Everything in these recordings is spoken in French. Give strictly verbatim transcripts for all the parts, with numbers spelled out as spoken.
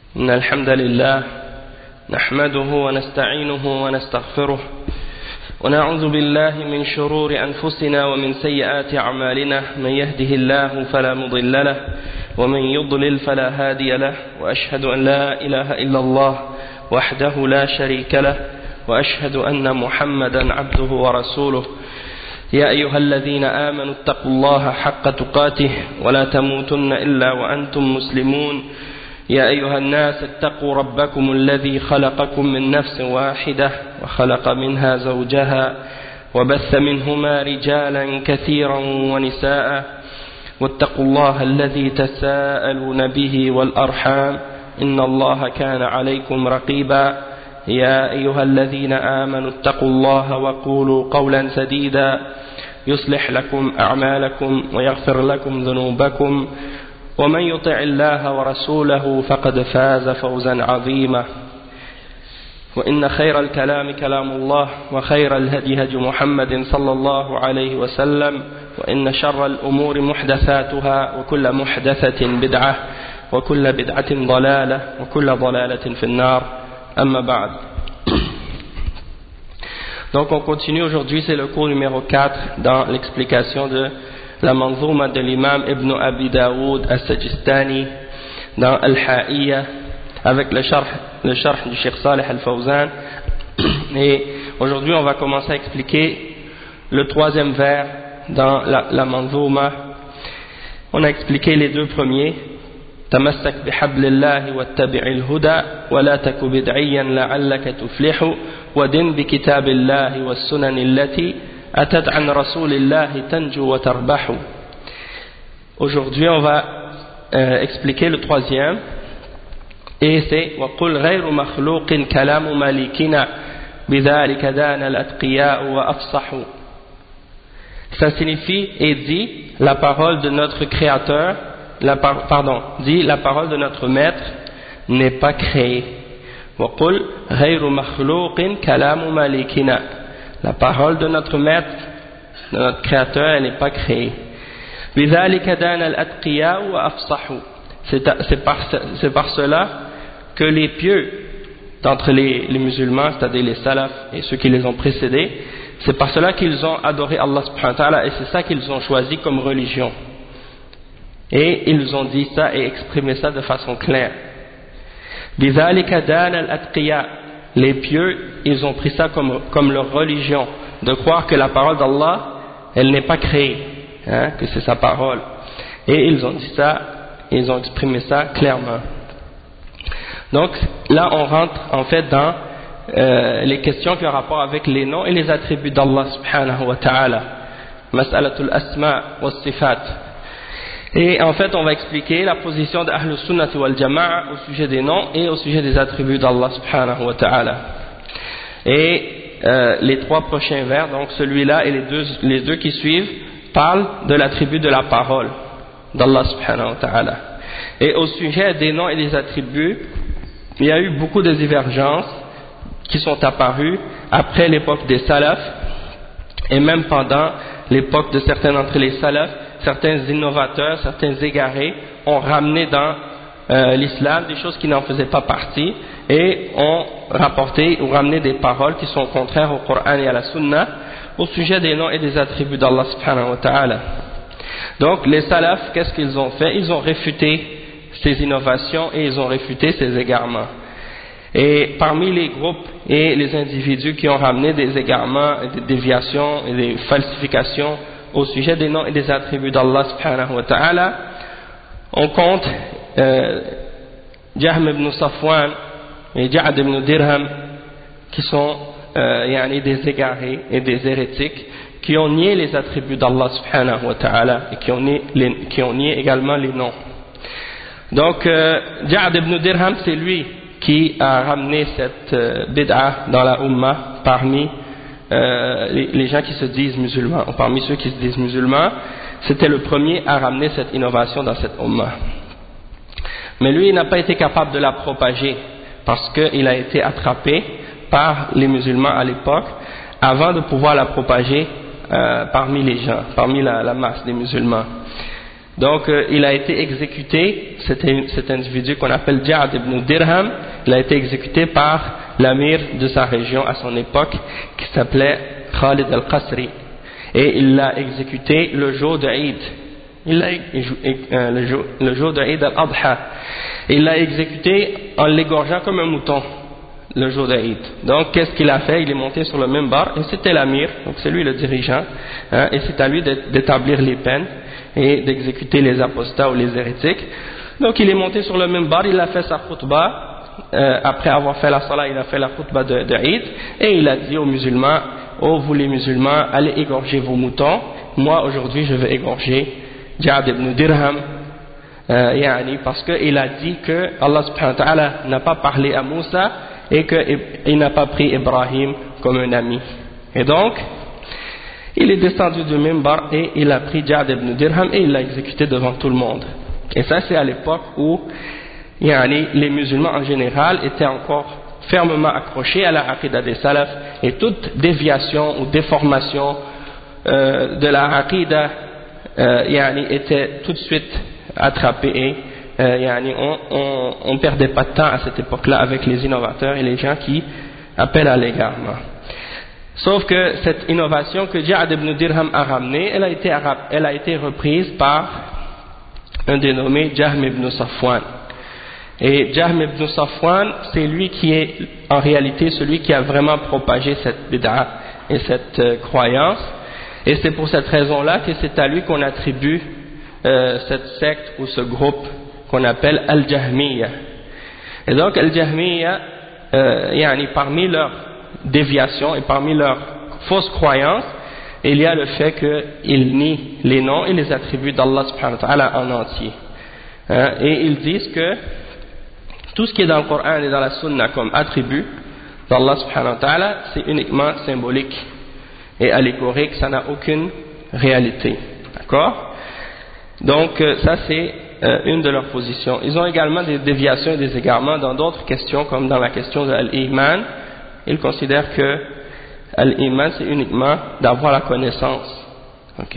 إن الحمد لله نحمده ونستعينه ونستغفره ونعوذ بالله من شرور أنفسنا ومن سيئات أعمالنا من يهده الله فلا مضل له ومن يضلل فلا هادي له وأشهد أن لا إله إلا الله وحده لا شريك له وأشهد أن محمدا عبده ورسوله يا أيها الذين آمنوا اتقوا الله حق تقاته ولا تموتن إلا وأنتم مسلمون يا أيها الناس اتقوا ربكم الذي خلقكم من نفس واحدة وخلق منها زوجها وبث منهما رجالا كثيرا ونساء واتقوا الله الذي تساءلون به والأرحام إن الله كان عليكم رقيبا يا أيها الذين آمنوا اتقوا الله وقولوا قولا سديدا يصلح لكم أعمالكم ويغفر لكم ذنوبكم ومن يطع الله ورسوله فقد فاز فوزا عظيما وإن خير الكلام كلام الله وخير الهدي هدي محمد صلى الله عليه وسلم وإن شر الأمور محدثاتها وكل محدثة بدعة وكل بدعة ضلالة وكل ضلالة في النار أما بعد. Donc on continue aujourd'hui, c'est le cours numéro quatre dans l'explication de la manzouma de l'imam Ibn Abi Daoud As-Sajistani dans Al-Ha'iyya avec le sharh, le sharh du Cheikh Saleh Al-Fawzan. Et aujourd'hui on va commencer à expliquer le troisième vers dans la, la manzouma. On a expliqué les deux premiers. تمسك بحبل الله واتبع الهدى ولا تك بدعيا لعلك تفلح ودن بكتاب الله والسنن التي أتت عن رسول الله تنجو وتربح. Aujourd'hui on va euh, expliquer le troisième et c'est وقل غير مخلوق كلام مالكنا بذلك دان الأتقياء وأفصحوا. Ça signifie et dit la parole de notre créateur La par, pardon, dit la parole de notre maître n'est pas créée. وَقُلْ غَيْرُ مَخْلُوقٍ كَلَامُ مَالِكِنَا. La parole de notre maître, de notre créateur, elle n'est pas créée. بِذَلِكَ دَانَ الْأَتْقِيَاءُ وَأَفْصَحُوا. C'est par, c'est par cela que les pieux d'entre les, les musulmans, c'est-à-dire les salafs et ceux qui les ont précédés, c'est par cela qu'ils ont adoré Allah subhanahu wa ta'ala et c'est ça qu'ils ont choisi comme religion. Et ils ont dit ça et exprimé ça de façon claire. بِذَلِكَ دَانَ الْأَتْقِيَاء. Les pieux, ils ont pris ça comme, comme leur religion, de croire que la parole d'Allah, elle n'est pas créée, hein, que c'est sa parole. Et ils ont dit ça, ils ont exprimé ça clairement. Donc là, on rentre en fait dans euh, les questions qui ont rapport avec les noms et les attributs d'Allah subhanahu wa ta'ala. Mas'alatul asma wa sifat. Et en fait, on va expliquer la position de Ahlus Sunnah wal Jama'a au sujet des noms et au sujet des attributs d'Allah subhanahu wa ta'ala. Et euh, les trois prochains vers, donc celui-là et les deux, les deux qui suivent, parlent de l'attribut de la parole d'Allah subhanahu wa ta'ala. Et au sujet des noms et des attributs, il y a eu beaucoup de divergences qui sont apparues après l'époque des salafs et même pendant l'époque de certains d'entre les salafs. Certains innovateurs, certains égarés ont ramené dans euh, l'islam des choses qui n'en faisaient pas partie et ont rapporté ou ramené des paroles qui sont contraires au Coran et à la Sunna au sujet des noms et des attributs d'Allah subhanahu wa ta'ala. Donc les salafs, qu'est-ce qu'ils ont fait? Ils ont réfuté ces innovations et ils ont réfuté ces égarements. Et parmi les groupes et les individus qui ont ramené des égarements, des déviations et des falsifications au sujet des noms et des attributs d'Allah subhanahu wa ta'ala, on compte euh, Jahm ibn Safwan et Ja'ad ibn Dirham qui sont euh, yani des égarés et des hérétiques qui ont nié les attributs d'Allah subhanahu wa ta'ala et qui ont nié, les, qui ont nié également les noms. Donc euh, Ja'ad ibn Dirham, c'est lui qui a ramené cette euh, bid'a dans la Ummah parmi Euh, les, les gens qui se disent musulmans, ou parmi ceux qui se disent musulmans, c'était le premier à ramener cette innovation dans cette ummah. Mais lui, il n'a pas été capable de la propager parce qu'il a été attrapé par les musulmans à l'époque avant de pouvoir la propager euh, parmi les gens, parmi la, la masse des musulmans. Donc euh, il a été exécuté, c'était cet individu qu'on appelle Ja'd ibn Dirham, il a été exécuté par l'amir de sa région à son époque qui s'appelait Khalid al-Qasri, et il l'a exécuté le jour de Eid, il l'a, euh, le jour, le jour de Eid al-Adha, il l'a exécuté en l'égorgeant comme un mouton le jour d'Aïd. Donc qu'est-ce qu'il a fait? Il est monté sur le minbar, et c'était l'amir, donc c'est lui le dirigeant, hein, et c'est à lui d'établir les peines et d'exécuter les apostats ou les hérétiques. Donc il est monté sur le minbar, il a fait sa khutbah, euh, après avoir fait la salat, il a fait la khutbah de, de Eid, et il a dit aux musulmans: oh vous les musulmans, allez égorger vos moutons, moi aujourd'hui je vais égorger Ja'd ibn Dirham, euh, yani, parce qu'il a dit que Allah subhanahu wa ta'ala n'a pas parlé à Moussa et qu'il n'a pas pris Ibrahim comme un ami. Et donc il est descendu du minbar et il a pris Ja'd ibn Dirham et il l'a exécuté devant tout le monde. Et ça c'est à l'époque où yani, les musulmans en général étaient encore fermement accrochés à la aqidah des salaf, et toute déviation ou déformation euh, de la aqidah euh, yani, était tout de suite attrapée, et euh, yani, on ne perdait pas de temps à cette époque-là avec les innovateurs et les gens qui appellent à l'égarement. Sauf que cette innovation que Ja'd ibn Dirham a ramenée, elle a été, elle a été reprise par un dénommé Jahm ibn Safwan. Et Jahm ibn Safwan, c'est lui qui est en réalité celui qui a vraiment propagé cette bid'a et cette euh, croyance. Et c'est pour cette raison-là que c'est à lui qu'on attribue euh, cette secte ou ce groupe qu'on appelle Al-Jahmiyya. Et donc Al-Jahmiyya, euh, yani, parmi leurs déviations et parmi leurs fausses croyances, il y a le fait qu'ils nient les noms et les attributs d'Allah subhanahu wa ta'ala en entier. Hein, et ils disent que tout ce qui est dans le Coran et dans la Sunna comme attribut d'Allah subhanahu wa ta'ala, c'est uniquement symbolique et allégorique, ça n'a aucune réalité. D'accord? Donc ça c'est euh, une de leurs positions. Ils ont également des déviations et des égarements dans d'autres questions, comme dans la question de l'iman. Ils considèrent que l'iman c'est uniquement d'avoir la connaissance. Ok?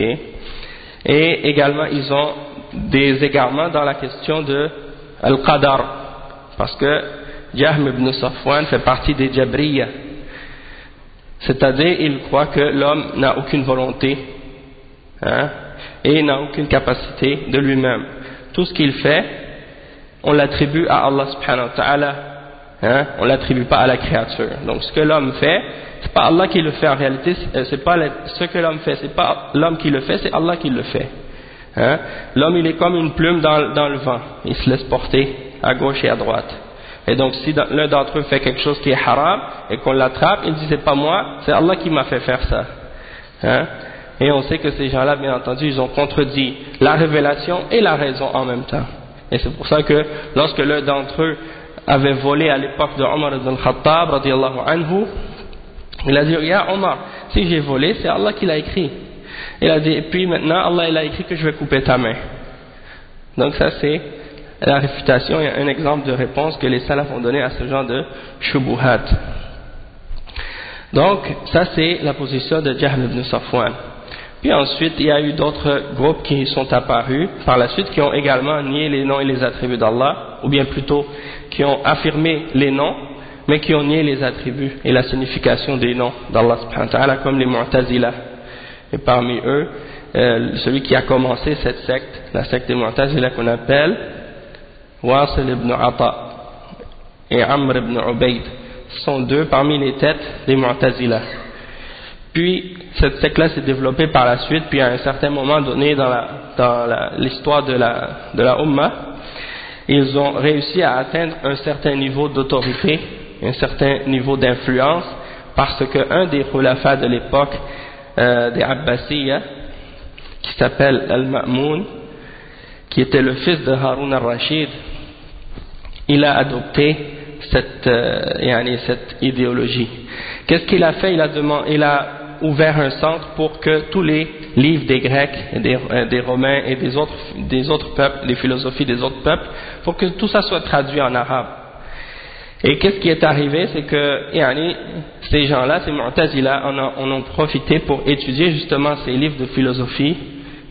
Et également ils ont des égarements dans la question de al-qadar, parce que Jahm ibn Safwan fait partie des Jabriya, c'est-à-dire il croit que l'homme n'a aucune volonté, hein, et n'a aucune capacité de lui-même. Tout ce qu'il fait, on l'attribue à Allah subhanahu wa ta'ala, hein, on l'attribue pas à la créature. Donc ce que l'homme fait, c'est pas Allah qui le fait en réalité, c'est pas ce que l'homme fait, c'est pas l'homme qui le fait, c'est Allah qui le fait. Hein. L'homme il est comme une plume dans, dans le vent, il se laisse porter à gauche et à droite. Et donc si l'un d'entre eux fait quelque chose qui est haram et qu'on l'attrape, il dit c'est pas moi, c'est Allah qui m'a fait faire ça. Hein? Et on sait que ces gens-là, bien entendu, ils ont contredit la révélation et la raison en même temps. Et c'est pour ça que lorsque l'un d'entre eux avait volé à l'époque de Omar ibn al-Khattab radiyallahu anhu, il a dit: ya Omar, si j'ai volé, c'est Allah qui l'a écrit. Il a dit: et puis maintenant Allah il a écrit que je vais couper ta main. Donc ça c'est la réfutation et un exemple de réponse que les salafs ont donné à ce genre de shubuhat. Donc ça c'est la position de Jahm ibn Safwan. Puis ensuite il y a eu d'autres groupes qui sont apparus par la suite, qui ont également nié les noms et les attributs d'Allah, ou bien plutôt qui ont affirmé les noms mais qui ont nié les attributs et la signification des noms d'Allah subhanahu wa ta'ala, comme les Mu'tazila. Et parmi eux, euh, celui qui a commencé cette secte, la secte des Mu'tazila qu'on appelle Wasil ibn Ata et Amr ibn Ubayd, sont deux parmi les têtes des Mu'tazila. Puis cette secte-là s'est développée par la suite, puis à un certain moment donné dans la, dans la, l'histoire de la, de la Ummah, ils ont réussi à atteindre un certain niveau d'autorité, un certain niveau d'influence, parce qu'un des khulafas de l'époque euh, des Abbasiyya, qui s'appelle Al-Ma'moun, qui était le fils de Harun al-Rashid, il a adopté cette, euh, yani, cette idéologie. Qu'est-ce qu'il a fait? Il a, demandé, il a ouvert un centre pour que tous les livres des Grecs, et des, euh, des Romains et des autres, des autres peuples, des philosophies des autres peuples, pour que tout ça soit traduit en arabe. Et qu'est-ce qui est arrivé? C'est que yani, ces gens-là, ces Mu'tazila, en ont, en ont profité pour étudier justement ces livres de philosophie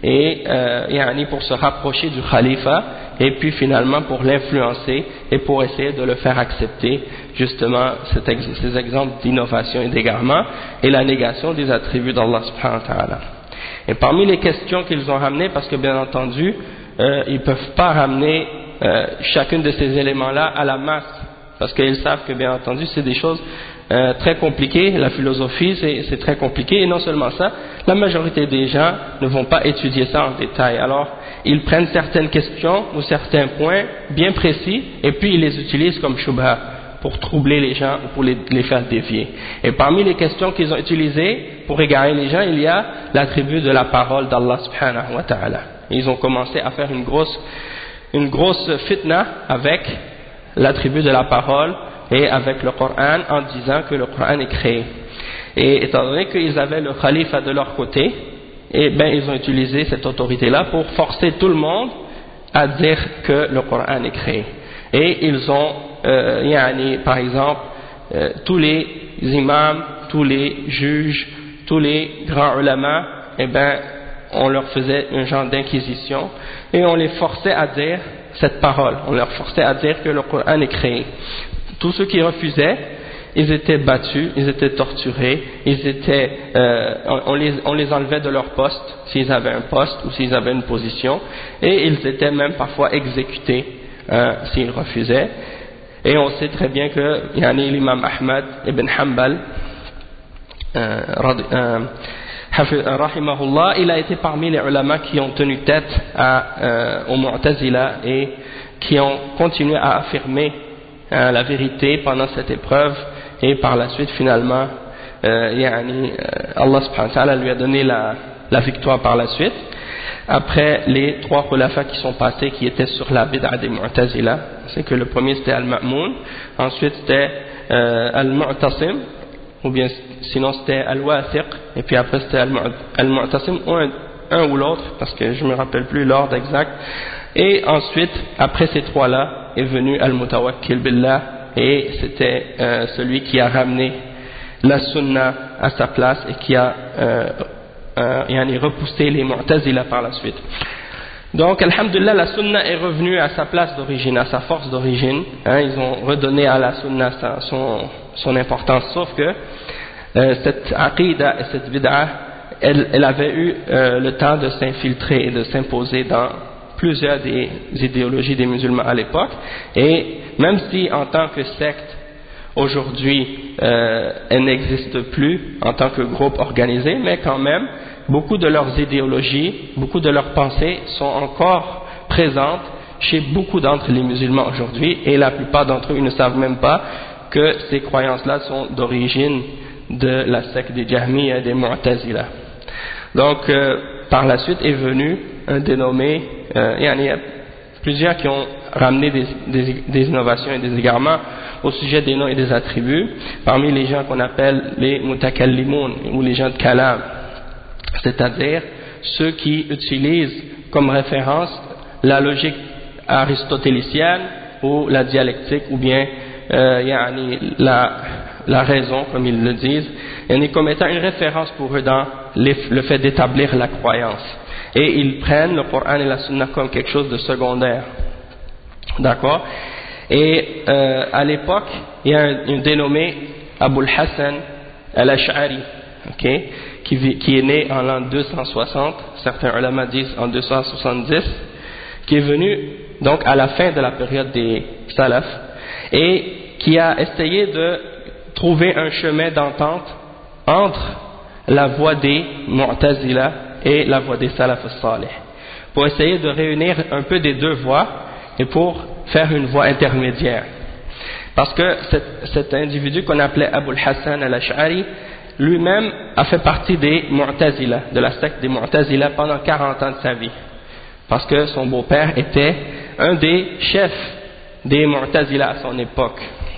et euh, yani pour se rapprocher du khalifa, et puis finalement pour l'influencer et pour essayer de le faire accepter justement cet ex ces exemples d'innovation et d'égarement et la négation des attributs d'Allah subhanahu wa ta'ala. Et parmi les questions qu'ils ont ramenées, parce que bien entendu euh, ils ne peuvent pas ramener euh, chacune de ces éléments-là à la masse, parce qu'ils savent que bien entendu c'est des choses euh, très compliquées, la philosophie c'est très compliqué, et non seulement ça, la majorité des gens ne vont pas étudier ça en détail. Alors ils prennent certaines questions ou certains points bien précis et puis ils les utilisent comme shubha pour troubler les gens ou pour les, les faire dévier. Et parmi les questions qu'ils ont utilisées pour égarer les gens, il y a l'attribut de la parole d'Allah subhanahu wa ta'ala. Ils ont commencé à faire une grosse, une grosse fitna avec l'attribut de la parole et avec le Coran en disant que le Coran est créé. Et étant donné qu'ils avaient le khalifa de leur côté, et ben ils ont utilisé cette autorité-là pour forcer tout le monde à dire que le Coran est créé. Et ils ont, euh, yani, par exemple, euh, tous les imams, tous les juges, tous les grands ulama, et ben on leur faisait un genre d'inquisition et on les forçait à dire cette parole, on leur forçait à dire que le Coran est créé. Tous ceux qui refusaient, ils étaient battus, ils étaient torturés, ils étaient, euh, on, les, on les enlevait de leur poste, s'ils avaient un poste ou s'ils avaient une position, et ils étaient même parfois exécutés euh, s'ils refusaient. Et on sait très bien que yani, l'imam Ahmad ibn Hanbal, euh, euh, rahimahullah, il a été parmi les ulama qui ont tenu tête à, euh, aux Mu'tazila et qui ont continué à affirmer euh, la vérité pendant cette épreuve. Et par la suite, finalement, euh, yani, euh, Allah subhanahu wa ta'ala lui a donné la, la victoire par la suite. Après les trois khulafas qui sont passés, qui étaient sur la bid'a des Mu'tazila, c'est que le premier c'était Al-Ma'moun, ensuite c'était euh, Al-Mu'tasim, ou bien sinon c'était Al-Wathiq, et puis après c'était Al-Mu'tasim, ou un, un ou l'autre, parce que je ne me rappelle plus l'ordre exact. Et ensuite, après ces trois-là, est venu Al-Mutawakkil Billah, et c'était euh, celui qui a ramené la sunna à sa place et qui a euh, euh, yani repoussé les Mu'tazila par la suite. Donc alhamdulillah, la sunna est revenue à sa place d'origine, à sa force d'origine, hein, ils ont redonné à la sunna sa, son, son importance, sauf que euh, cette aqidah et cette bid'a, elle, elle avait eu euh, le temps de s'infiltrer et de s'imposer dans plusieurs des idéologies des musulmans à l'époque, et même si en tant que secte aujourd'hui euh, elle n'existe plus en tant que groupe organisé, mais quand même beaucoup de leurs idéologies, beaucoup de leurs pensées sont encore présentes chez beaucoup d'entre les musulmans aujourd'hui, et la plupart d'entre eux ne savent même pas que ces croyances-là sont d'origine de la secte des Jahmiyyah et des Mu'tazila. Donc euh, par la suite est venu un dénommé, euh, il y a plusieurs qui ont ramené des, des, des innovations et des égarements au sujet des noms et des attributs, parmi les gens qu'on appelle les mutakallimun ou les gens de kalam, c'est-à-dire ceux qui utilisent comme référence la logique aristotélicienne ou la dialectique ou bien euh, yani la, la raison comme ils le disent, et comme étant une référence pour eux dans les, le fait d'établir la croyance, et ils prennent le Coran et la Sunna comme quelque chose de secondaire, d'accord. Et euh, à l'époque il y a un, un dénommé Abul Hassan al-Ash'ari, okay, qui, vit, qui est né en l'an deux cent soixante, certains ulama disent en deux cent soixante-dix, qui est venu donc à la fin de la période des salafs et qui a essayé de trouver un chemin d'entente entre la voie des Mu'tazila et la voie des salaf as-salih, pour essayer de réunir un peu des deux voies et pour faire une voie intermédiaire. Parce que cet, cet individu qu'on appelait Abul Hassan al-Ash'ari, lui-même a fait partie des Mu'tazila, de la secte des Mu'tazila pendant quarante ans de sa vie. Parce que son beau-père était un des chefs des Mu'tazila à son époque.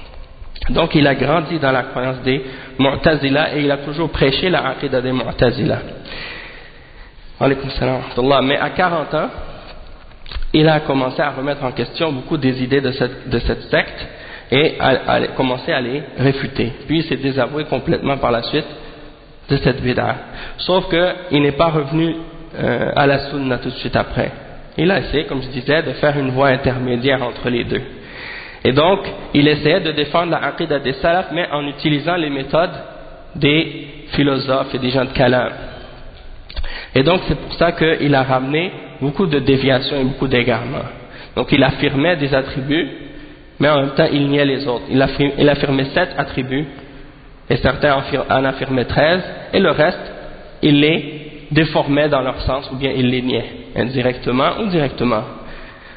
Donc il a grandi dans la croyance des Mu'tazila et il a toujours prêché la aqidah des Mu'tazila. Alaykoum salam wa rahmatullah. Mais à quarante ans, il a commencé à remettre en question beaucoup des idées de cette, de cette secte et a, a commencé à les réfuter. Puis il s'est désavoué complètement par la suite de cette bid'a. Sauf qu'il n'est pas revenu euh, à la sunna tout de suite après. Il a essayé, comme je disais, de faire une voie intermédiaire entre les deux. Et donc, il essayait de défendre la aqidah des salaf, mais en utilisant les méthodes des philosophes et des gens de kalam. Et donc, c'est pour ça qu'il a ramené beaucoup de déviations et beaucoup d'égarements. Donc, il affirmait des attributs, mais en même temps, il niait les autres. Il affirmait, il affirmait sept attributs, et certains en affirmaient treize, et le reste, il les déformait dans leur sens, ou bien il les niait, indirectement ou directement. D'accord ?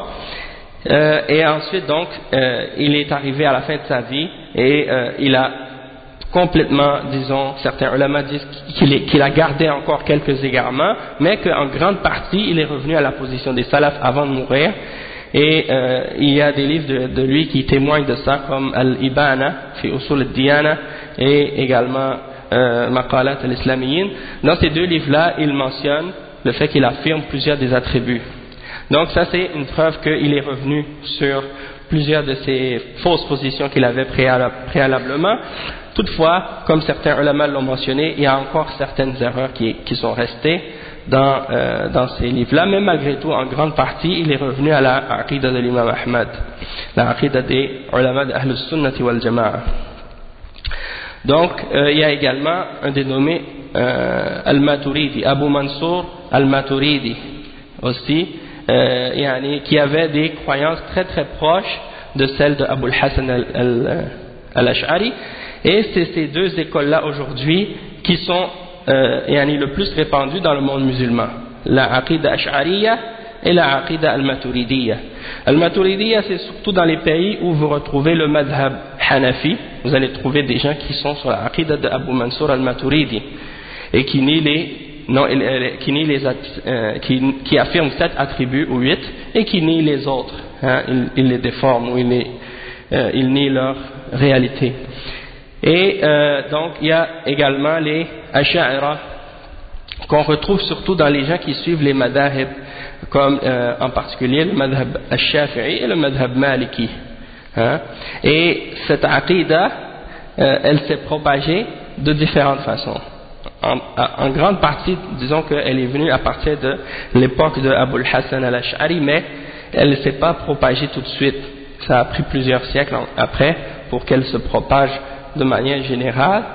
Euh, et ensuite, donc, euh, il est arrivé à la fin de sa vie, et euh, il a complètement, disons, certains ulama disent qu'il qu'il a gardé encore quelques égarements, mais qu'en grande partie, il est revenu à la position des salafs avant de mourir. Et euh, il y a des livres de, de lui qui témoignent de ça, comme Al-Ibana, fi Usul al-Diyana, et également euh, Maqalat al-Islamiyyin. Dans ces deux livres-là, il mentionne le fait qu'il affirme plusieurs des attributs. Donc ça, c'est une preuve qu'il est revenu sur plusieurs de ces fausses positions qu'il avait préalablement. Toutefois, comme certains ulama l'ont mentionné, il y a encore certaines erreurs qui, qui sont restées dans, euh, dans ces livres-là, mais malgré tout, en grande partie, il est revenu à la aqidah de l'imam Ahmad, la aqidah des ulama de Ahlus Sunnati wal Jama'a. Donc, euh, il y a également un dénommé euh, Al-Maturidi, Abu Mansour Al-Maturidi aussi, euh, yani, qui avait des croyances très très proches de celles de Abu al-Hassan al-Ash'ari. Et c'est ces deux écoles-là aujourd'hui qui sont euh, yani, le plus répandues dans le monde musulman. La Aqidah Ash'ariya et la Aqidah Al-Maturidiyya. Al-Maturidiyya, c'est surtout dans les pays où vous retrouvez le madhab Hanafi. Vous allez trouver des gens qui sont sur la Aqidah de Abu Mansour Al-Maturidi et qui nient les, non, qui, nient les euh, qui, qui affirment sept attributs ou huit et qui nient les autres. Hein, ils, ils les déforment ou ils, les, euh, ils nient leur réalité. Et euh, donc il y a également les Asha'ira qu'on retrouve surtout dans les gens qui suivent les madhab, comme euh, en particulier le madhab al-Shafi'i et le madhab Maliki. Hein? Et cette aqidah, euh, elle s'est propagée de différentes façons. En, en grande partie, disons qu'elle est venue à partir de l'époque de Abu al-Hassan al-Ash'ari, mais elle ne s'est pas propagée tout de suite. Ça a pris plusieurs siècles après pour qu'elle se propage de manière générale,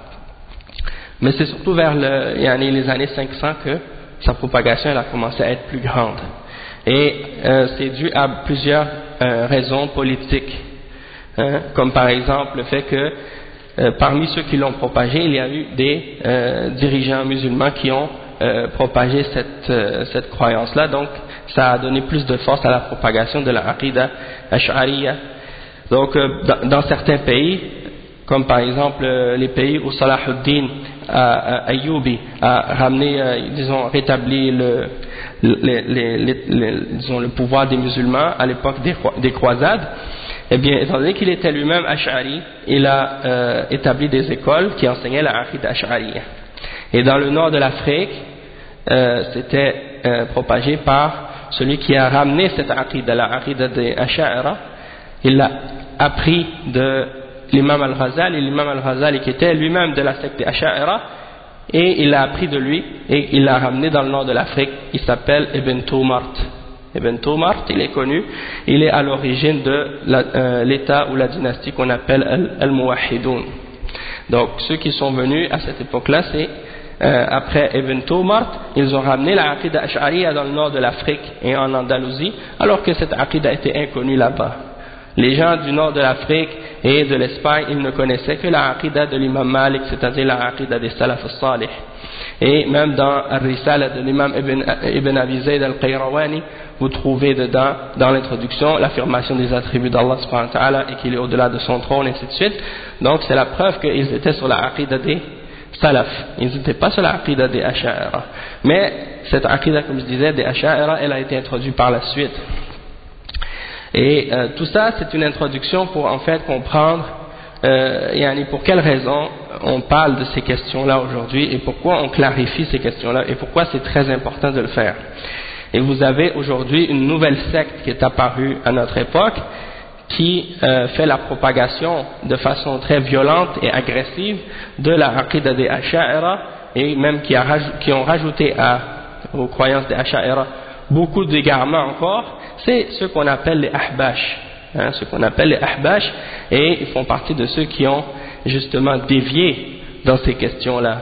mais c'est surtout vers le, yani les années cinq cents que sa propagation elle a commencé à être plus grande. Et euh, c'est dû à plusieurs euh, raisons politiques, hein, comme par exemple le fait que euh, parmi ceux qui l'ont propagé, il y a eu des euh, dirigeants musulmans qui ont euh, propagé cette, euh, cette croyance-là, donc ça a donné plus de force à la propagation de la Aqidah Ash'ariya. Donc euh, dans, dans certains pays, comme par exemple euh, les pays où Salahuddin Ayyubi a ramené, euh, disons, rétabli le, le, les, les, les, disons, le pouvoir des musulmans à l'époque des, des croisades, eh bien, étant donné qu'il était lui-même Ash'ari, il a euh, établi des écoles qui enseignaient la Aqidah Ash'ariya. Et dans le nord de l'Afrique, euh, c'était euh, propagé par celui qui a ramené cette Aqidah, la Aqidah des Ash'ara. Il l'a appris de l'imam al-Ghazali, l'imam al-Ghazali qui était lui-même de la secte des Ash'ara, et il l'a appris de lui et il l'a ramené dans le nord de l'Afrique. Il s'appelle Ibn Tumart. Ibn Tumart, il est connu, il est à l'origine de euh, l'état ou la dynastie qu'on appelle Al-Muwahhidoun. Donc ceux qui sont venus à cette époque-là, c'est euh, après Ibn Tumart, ils ont ramené la Aqidah Ash'ariya dans le nord de l'Afrique et en Andalousie, alors que cette Aqidah était inconnue là-bas. Les gens du nord de l'Afrique et de l'Espagne, ils ne connaissaient que la aqidah de l'imam Malik, c'est-à-dire la aqidah des salaf al-salih. Et même dans Al-Risala de l'imam Ibn, Ibn Abi Zayd al-Qayrawani, vous trouvez dedans, dans l'introduction, l'affirmation des attributs d'Allah subhanahu wa ta'ala et qu'il est au-delà de son trône, et ainsi de suite. Donc c'est la preuve qu'ils étaient sur la aqidah des salaf. Ils n'étaient pas sur la aqidah des Asha'ira. Mais cette aqidah, comme je disais, des Asha'ira, elle a été introduite par la suite. Et euh, tout ça, c'est une introduction pour en fait comprendre euh, yani pour quelles raisons on parle de ces questions-là aujourd'hui et pourquoi on clarifie ces questions-là et pourquoi c'est très important de le faire. Et vous avez aujourd'hui une nouvelle secte qui est apparue à notre époque qui euh, fait la propagation de façon très violente et agressive de la aqidah des Asha'ira et même qui, a, qui ont rajouté à aux croyances des Asha'ira beaucoup d'égarements encore, c'est ce qu'on appelle les Ahbash, hein, ce qu'on appelle les Ahbash, et ils font partie de ceux qui ont justement dévié dans ces questions-là.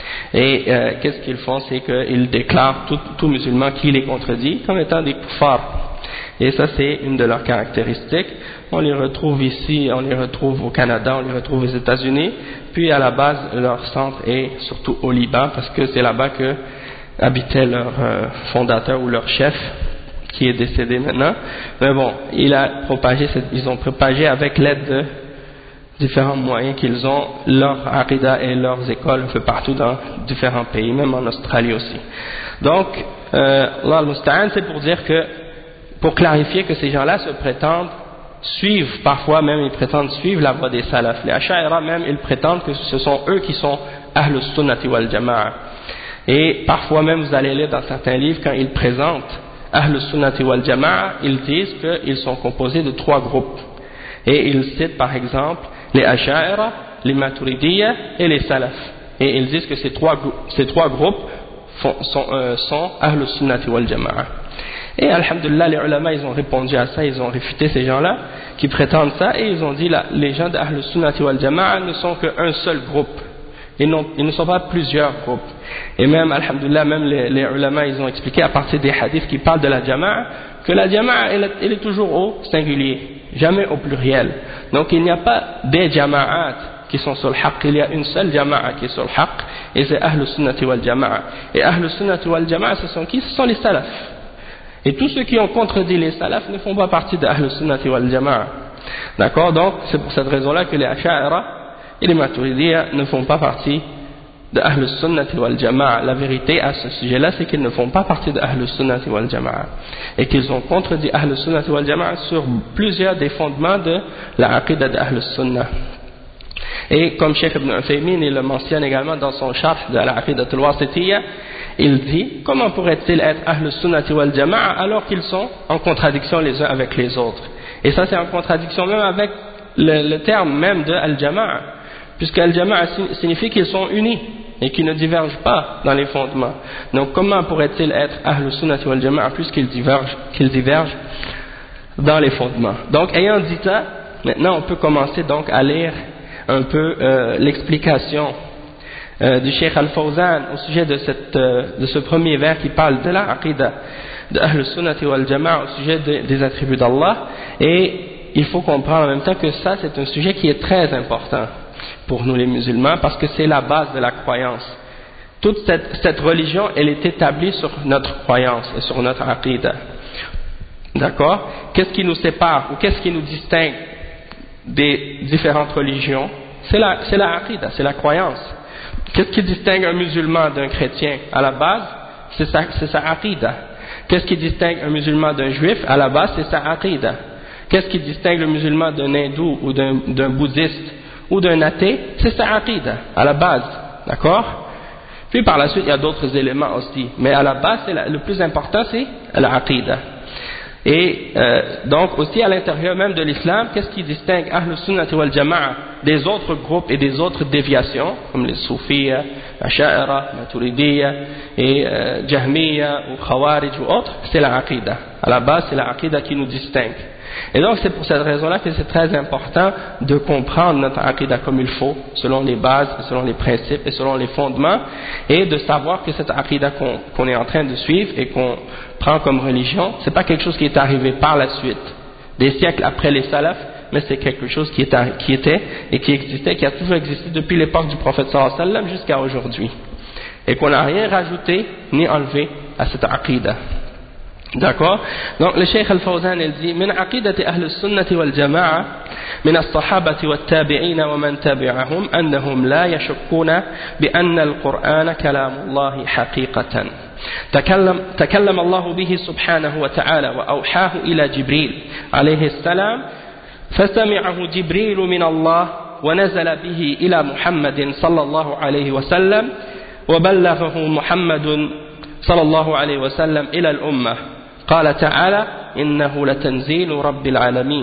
Et euh, qu'est-ce qu'ils font? C'est qu'ils déclarent tout, tout musulman qui les contredit comme étant des kuffars. Et ça, c'est une de leurs caractéristiques. On les retrouve ici, on les retrouve au Canada, on les retrouve aux États-Unis. Puis à la base, leur centre est surtout au Liban, parce que c'est là-bas que habitait leur euh, fondateur ou leur chef, qui est décédé maintenant. Mais bon, il a propagé cette, ils ont propagé avec l'aide de différents moyens qu'ils ont leur aqidah et leurs écoles un peu partout dans différents pays, même en Australie aussi. Donc, euh, Allah al-Musta'an, c'est pour dire que, pour clarifier que ces gens-là se prétendent suivre, parfois même ils prétendent suivre la voie des salaf. Les Asha'ira même, ils prétendent que ce sont eux qui sont Ahlus Sunnati wal Jama'a. Et parfois même, vous allez lire dans certains livres, quand ils présentent Ahlus Sunnati wal Jama'a, ils disent qu'ils sont composés de trois groupes. Et ils citent par exemple les Asha'ira, les Maturidiyya et les Salaf. Et ils disent que ces trois, ces trois groupes font, sont, euh, sont Ahlus Sunnati wal Jama'a. Et alhamdulillah, les ulama, ils ont répondu à ça, ils ont réfuté ces gens-là qui prétendent ça, et ils ont dit là, les gens d'Ahlus Sunnati wal Jama'a ne sont qu'un seul groupe. Ils, ils ne sont pas plusieurs groupes. Et même, alhamdulillah, même les, les ulama, ils ont expliqué à partir des hadiths qui parlent de la Jama'a, que la Jama'a, elle, elle est toujours au singulier, jamais au pluriel. Donc il n'y a pas des Jama'at qui sont sur le haqq, il y a une seule Jama'a qui est sur le haqq, et c'est Ahlus Sunnati wal Jama'a. Et Ahlus Sunnati wal Jama'a, ce sont qui? Ce sont les salafs. Et tous ceux qui ont contredit les salafs ne font pas partie de Ahlus Sunnati wal Jama'a. D'accord? Donc c'est pour cette raison-là que les Asha'ira et les Maturidiyya ne font pas partie de Ahlus Sunnati wal Jama'a. La vérité à ce sujet-là, c'est qu'ils ne font pas partie de Ahlus Sunnati wal Jama'a. Et qu'ils ont contredit Ahlus Sunnati wal Jama'a sur plusieurs des fondements de la aqidah de Ahlus Sunnah. Et comme Cheikh Ibn Uthaymin, il le mentionne également dans son sharh de la aqidah al-Wasitiyya, il dit, comment pourrait-il être Ahlus Sunnati wal Jama'a alors qu'ils sont en contradiction les uns avec les autres? Et ça, c'est en contradiction même avec le, le terme même de Al-Jama'a, puisque Al-Jama'a signifie qu'ils sont unis et qu'ils ne divergent pas dans les fondements. Donc comment pourrait-il être Ahlus Sunnati wal Jama'a puisqu'ils divergent, qu'ils divergent dans les fondements? Donc ayant dit ça, maintenant on peut commencer donc à lire un peu euh, l'explication euh, du Cheikh Al-Fawzan au sujet de, cette, euh, de ce premier vers qui parle de la aqidah de Ahlus Sunnati wal Jama'a au sujet de, des attributs d'Allah. Et il faut comprendre en même temps que ça, c'est un sujet qui est très important pour nous les musulmans, parce que c'est la base de la croyance. Toute cette, cette religion, elle est établie sur notre croyance et sur notre aqidah. D'accord? Qu'est-ce qui nous sépare ou qu'est-ce qui nous distingue des différentes religions? C'est la, c'est la aqidah, c'est la croyance. Qu'est-ce qui distingue un musulman d'un chrétien? À la base, c'est sa, c'est sa aqidah. Qu'est-ce qui distingue un musulman d'un juif? À la base, c'est sa aqidah. Qu'est-ce qui distingue le musulman d'un hindou ou d'un, d'un bouddhiste ou d'un athée? C'est sa aqidah, à la base. D'accord? Puis par la suite, il y a d'autres éléments aussi. Mais à la base, c'est la, le plus important, c'est la aqidah. Et euh, donc aussi à l'intérieur même de l'islam, qu'est-ce qui distingue Ahlus Sunnati wal Jama'a des autres groupes et des autres déviations, comme les Soufiyya, Asha'ira, Maturidiyya et euh, Jahmiyya ou Khawarij ou autres? C'est la aqidah. À la base, c'est la aqidah qui nous distingue. Et donc c'est pour cette raison-là que c'est très important de comprendre notre aqidah comme il faut, selon les bases, selon les principes et selon les fondements, et de savoir que cette aqidah qu'on, qu'on est en train de suivre et qu'on prend comme religion, c'est pas quelque chose qui est arrivé par la suite, des siècles après les salafs, mais c'est quelque chose qui, est, qui était et qui existait, qui a toujours existé depuis l'époque du prophète sallallahu alayhi wa sallam jusqu'à aujourd'hui, et qu'on n'a rien rajouté ni enlevé à cette aqidah. D'accord? Donc le Cheikh Al-Fawzan il dit من عقيدة أهل السنة والجماعة من الصحابة والتابعين ومن تبعهم أنهم لا يشكون بأن القرآن كلام الله حقيقة تكلم, تكلم الله به سبحانه وتعالى وأوحاه إلى جبريل عليه السلام فسمعه جبريل من الله ونزل به إلى محمد صلى الله عليه وسلم وبلغه محمد صلى الله عليه وسلم إلى الأمة قال تعالى إنه لتنزيل رب العالمين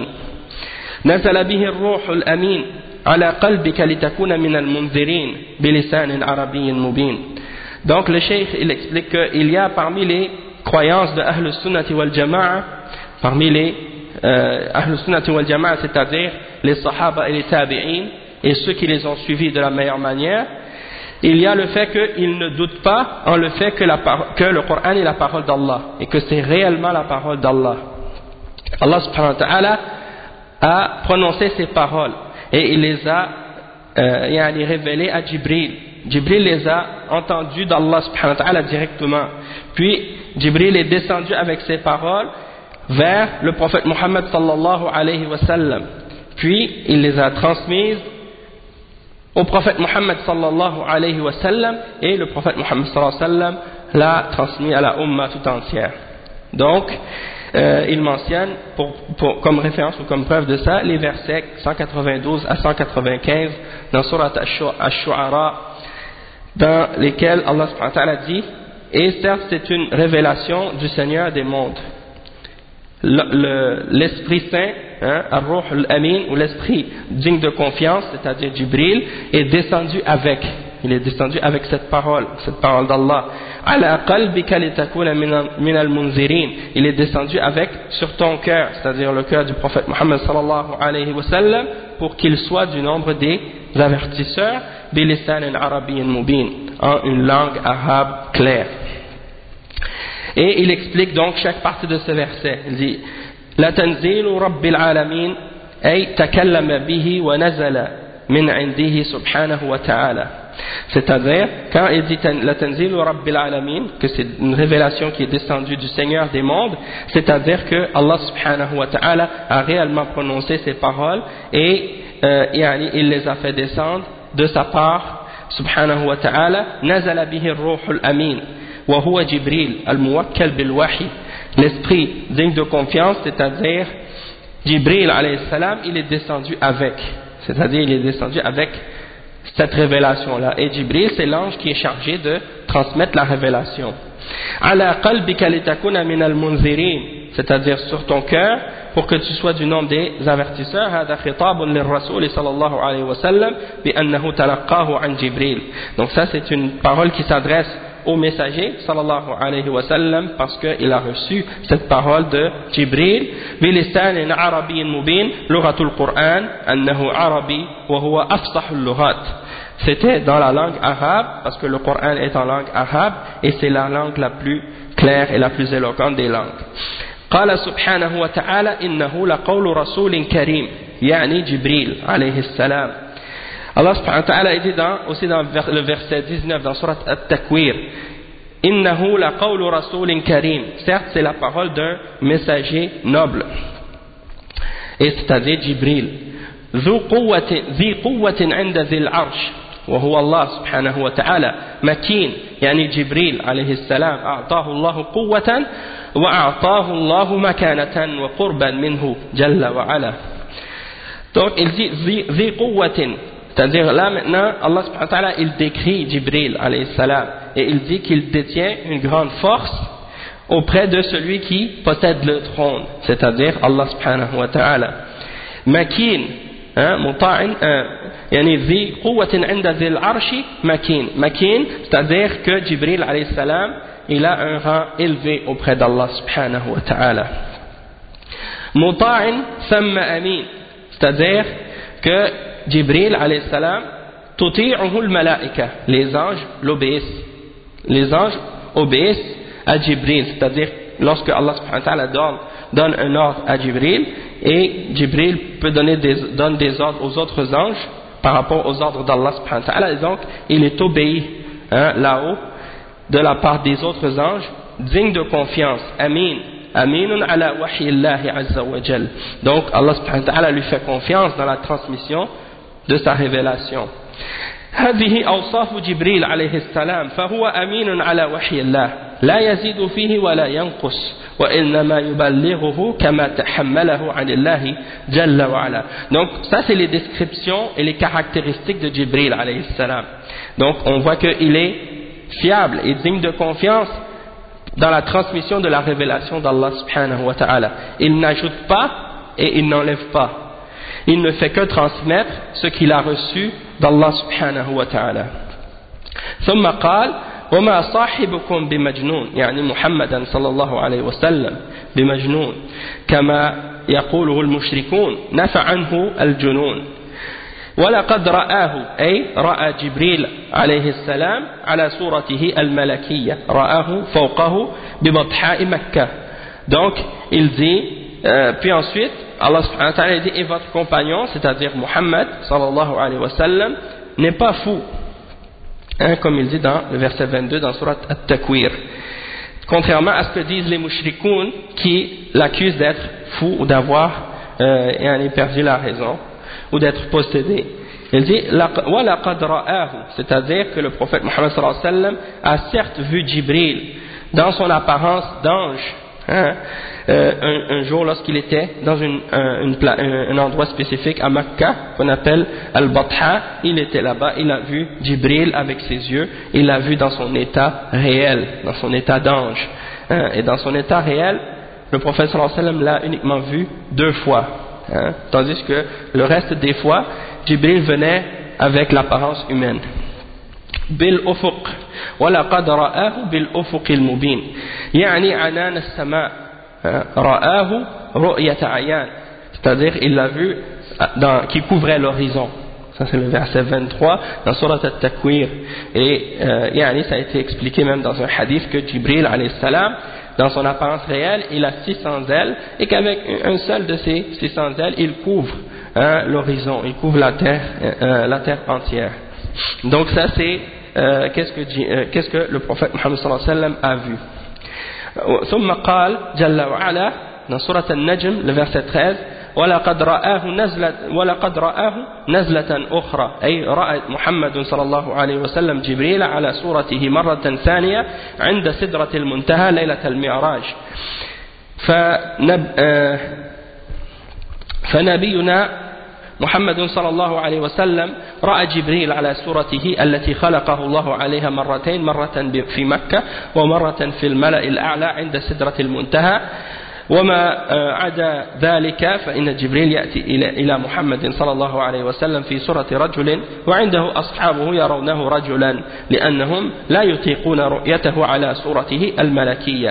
نزل به الروح الأمين على قلبك لتكون من المنذرين بلسان عربي مبين Donc le cheikh il explique qu'il y a parmi les croyances de Ahl Sunnati wal Jama'a, parmi les euh, Ahl Sunnati wal Jama'a, c'est-à-dire les Sahaba et les Tabi'in et ceux qui les ont suivis de la meilleure manière, il y a le fait qu'ils ne doutent pas en le fait que, la, que le Coran est la parole d'Allah et que c'est réellement la parole d'Allah. Allah subhanahu wa ta'ala a prononcé ces paroles et il les a euh, yani révélées à Jibril. Jibril les a entendus d'Allah subhanahu wa ta'ala directement. Puis Jibril est descendu avec ces paroles vers le prophète Muhammad sallallahu alayhi wa sallam. Puis il les a transmises au prophète Muhammad sallallahu alayhi wa sallam et le prophète Muhammad sallallahu alayhi wa sallam l'a transmis à la Ummah tout entière. Donc, euh, il mentionne pour, pour, comme référence ou comme preuve de ça les versets cent quatre-vingt-douze à cent quatre-vingt-quinze dans Surat Ash-Shu'ara dans lesquels Allah subhanahu wa ta'ala dit et certes c'est une révélation du Seigneur des mondes. L'Esprit Saint, hein, Ar-Ruh al-Amin, ou l'Esprit digne de confiance, c'est-à-dire Jibril, est descendu avec, il est descendu avec cette parole, cette parole d'Allah. Ala qalbika litakuna min al-munzirin, il est descendu avec sur ton cœur, c'est-à-dire le cœur du prophète Muhammad sallallahu alayhi wa sallam, pour qu'il soit du nombre des avertisseurs, bilisanin arabiyyin mubin, en une langue arabe claire. Et il explique donc chaque partie de ce verset. Il dit La tanzilu rabbil alamin ay takallama bihi wa nazala min indihi subhanahu wa ta'ala. C'est-à-dire, quand il dit La tanzilu rabbil alamin, que c'est une révélation qui est descendue du Seigneur des mondes, c'est-à-dire que Allah subhanahu wa ta'ala a réellement prononcé ces paroles et euh, il les a fait descendre de sa part, subhanahu wa ta'ala, nazala bihi ar-ruhul amin. وهو جبريل الموكل بالوحي, l'esprit digne de confiance, c'est-à-dire Jibril alayhi salam, il est descendu avec, c'est-à-dire il est descendu avec cette révélation-là. Et Jibril, c'est l'ange qui est chargé de transmettre la révélation. Ala qalbika litakuna min al-munzirin, c'est-à-dire sur ton cœur, pour que tu sois du nombre des avertisseurs. هذا خطاب للرسول صلى الله عليه وسلم بأنه تلقاه عن جبريل. Donc ça, c'est une parole qui s'adresse au messager sallallahu alayhi wa sallam parce qu'il a reçu cette parole de Jibril bilisanin arabiyyin mubin lughatul Qur'an annahu arabi wa huwa afsahul lughat. C'était dans la langue arabe parce que le Coran est en langue arabe et c'est la langue la plus claire et la plus éloquente des langues. قال سبحانه وتعالى إنه لقول رسول كريم يعني جبريل عليه السلام. Allah subhanahu wa ta'ala dit dans, aussi dans le verset dix-neuf dans Surat At-Takwir Innahu la qawlu rasulin karim, certes c'est la parole d'un messager noble, et c'est-à-dire Jibril. ذو قوة ذي قوة عند ذي العرش وهو الله سبحانه وتعالى مكين يعني جبريل عليه السلام أعطاه الله قوة وأعطاه الله مكانة وقربا منه جل وعلا. Donc il dit ذي قوة, c'est-à-dire là maintenant Allah subhanahu wa ta'ala il décrit Jibril alayhi salam et il dit qu'il détient une grande force auprès de celui qui possède le trône, c'est-à-dire Allah subhanahu wa ta'ala. Makin, مطاع يعني ذي قوة عند ذي العرش مكين. Makin, c'est-à-dire que Jibril alayhi salam il a un rang élevé auprès d'Allah subhanahu wa ta'ala. مطاع ثم أمين, c'est-à-dire que Jibril alayhi salam tuti'uhu al-malaika, les anges l'obéissent, les anges obéissent à Jibril, c'est-à-dire lorsque Allah subhanahu wa ta'ala donne, donne un ordre à Jibril et Jibril peut donner des, donne des ordres aux autres anges par rapport aux ordres d'Allah subhanahu wa ta'ala, et donc il est obéi hein, là-haut de la part des autres anges, digne de confiance, amin, aminun ala wahyillahi azza wa jal. Donc Allah subhanahu wa ta'ala lui fait confiance dans la transmission de sa révélation. هذه أوصاف جبريل عليه السلام فهو أمين على وحي الله لا يزيد فيه ولا ينقص وإنما يبلغه كما تحمله عن الله جل وعلا. Donc ça c'est les descriptions et les caractéristiques de Jibril alayhi salam. Donc on voit qu'il est fiable et digne de confiance dans la transmission de la révélation d'Allah subhanahu wa ta'ala. Il n'ajoute pas et il n'enlève pas. Il ne fait que transmettre ce qu'il a reçu d'Allah subhanahu wa ta'ala. ثم قال وما صاحبكم بمجنون يعني محمدا صلى الله عليه وسلم بمجنون كما يقوله المشركون نفى عنه الجنون ولقد رآه أي رأى جبريل عليه السلام على صورته الملكية رآه فوقه ببطحاء مكة. Donc il dit euh, puis ensuite Allah subhanahu wa ta'ala dit et votre compagnon c'est-à-dire Muhammad sallallahu alayhi wa sallam n'est pas fou, hein, comme il dit dans le verset vingt-deux dans surat At-Takwir, contrairement à ce que disent les mushrikoun qui l'accusent d'être fou ou d'avoir euh, perdu la raison ou d'être possédé. Il dit وَلَقَدْ رَآهُ, c'est-à-dire que le prophète Muhammad sallallahu alayhi wa sallam a certes vu Jibril dans son apparence d'ange, hein, euh, un, un jour lorsqu'il était dans une, un, une, un, un endroit spécifique à Mecca qu'on appelle Al-Batha. Il était là-bas, il a vu Jibril avec ses yeux, il l'a vu dans son état réel, dans son état d'ange, hein, et dans son état réel le prophète sallallahu alayhi wa sallam l'a uniquement vu deux fois, hein, tandis que le reste des fois Jibril venait avec l'apparence humaine. Bil ufuq ولقد رآه بالأفق المبين يعني عنان السماء رآه رؤية عيان, c'est-à-dire il l'a vu dans, qui couvrait l'horizon. Ça c'est le verset vingt-trois dans surat At-Takwir, et euh, yani, ça a été expliqué même dans un hadith que Jibril alayhi salam dans son apparence réelle il a six cents ailes et qu'avec un seul de ces six cents ailes il couvre, hein, l'horizon, il couvre la terre, euh, la terre entière. Donc ça c'est euh, qu'est-ce que euh, qu'est-ce que le prophète Muhammad sallallahu alayhi wa sallam a vu. ثم قال جل وعلا dans surat An-Najm le verset treize ولقد رآه نزلة ولقد رآه نزلة أخرى أي رأى محمد صلى الله عليه وسلم جبريل على صورته مرة ثانية عند سدرة المنتهى ليلة المعراج. فنب فنبينا محمد صلى الله عليه وسلم رأى جبريل على صورته التي خلقه الله عليها مرتين، مرة في مكة ومرة في الملأ الأعلى عند سدرة المنتهى. وما عدا ذلك فإن جبريل يأتي إلى محمد صلى الله عليه وسلم في صورة رجل وعنده أصحابه يرونه رجلا لأنهم لا يطيقون رؤيته على صورته الملكية.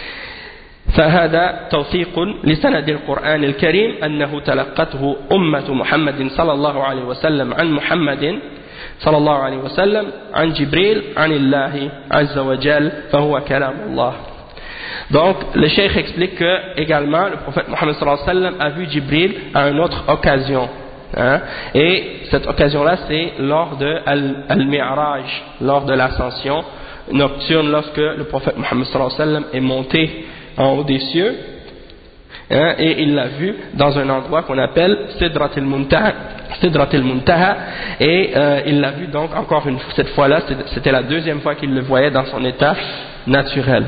فهذا توثيق لسند القرآن الكريم أنه تلقته أمة محمد صلى الله عليه وسلم عن محمد صلى الله عليه وسلم عن جبريل عن الله عز وجل فهو كلام الله. Donc le cheikh explique que également le prophète Mohammed sallallahu alayhi wa sallam a vu Jibril à une autre occasion, hein, et cette occasion là c'est lors de Al-Mi'raj, lors de l'ascension nocturne, lorsque le prophète Mohammed sallallahu alayhi wa sallam est monté en haut des cieux, hein, et il l'a vu dans un endroit qu'on appelle Sidrat al-Muntaha, Sidrat al-Muntaha, et euh, il l'a vu donc encore une fois, cette fois là c'était la deuxième fois qu'il le voyait dans son état naturel.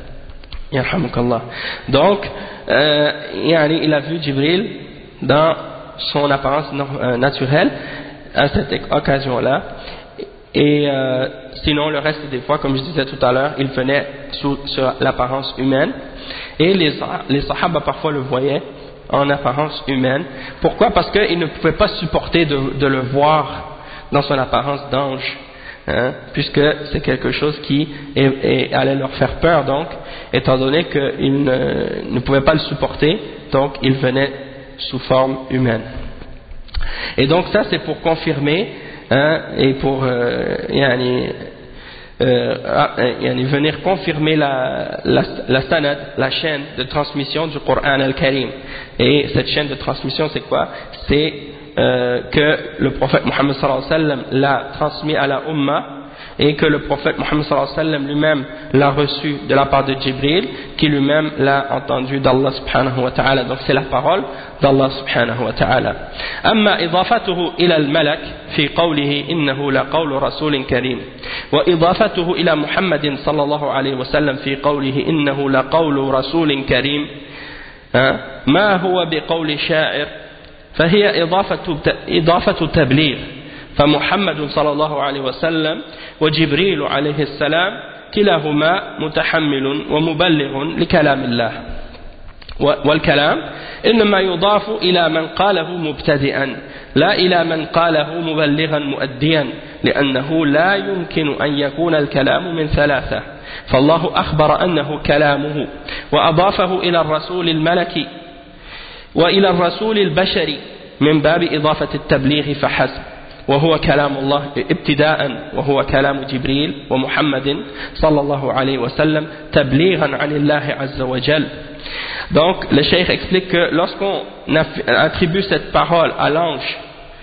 Donc, euh, il a vu Jibril dans son apparence naturelle à cette occasion-là, et euh, sinon le reste des fois, comme je disais tout à l'heure, il venait sous, sur l'apparence humaine, et les, les Sahaba parfois le voyaient en apparence humaine. Pourquoi? Parce qu'ils ne pouvaient pas supporter de, de le voir dans son apparence d'ange. Hein, puisque c'est quelque chose qui est, est, allait leur faire peur, donc étant donné qu'ils ne, ne pouvaient pas le supporter, donc ils venaient sous forme humaine. Et donc ça c'est pour confirmer, hein, et pour euh, yani, euh, yani venir confirmer la, la, la sanad, la chaîne de transmission du Coran al-Karim. Et cette chaîne de transmission c'est quoi? C'est Euh, que le prophète Mohammed sallallahu alayhi wa sallam l'a transmis à la Ummah, et que le prophète Mohammed sallallahu alayhi wa sallam lui-même l'a reçu de la part de Jibril, qui lui-même l'a entendu d'Allah subhanahu wa ta'ala. Donc c'est la parole d'Allah subhanahu wa ta'ala. أما إضافته إلى الملك في قوله إنه لقول رسول كريم، وإضافته إلى محمد صلى الله عليه وسلم في قوله إنه لقول رسول كريم ما هو بقول شاعر، فهي إضافة إضافة تبليغ. فمحمد صلى الله عليه وسلم وجبريل عليه السلام كلاهما متحمل ومبلغ لكلام الله، والكلام إنما يضاف إلى من قاله مبتدئا لا إلى من قاله مبلغا مؤديا، لأنه لا يمكن أن يكون الكلام من ثلاثة فالله أخبر أنه كلامه وأضافه إلى الرسول الملكي وإلى الرسول البشري من باب إضافة التبليغ فحسب وهو كلام الله ابتداء وهو كلام جبريل ومحمد صلى الله عليه وسلم تبليغا عن الله عز وجل. Donc le cheikh explique que lorsqu'on attribue cette parole à l'ange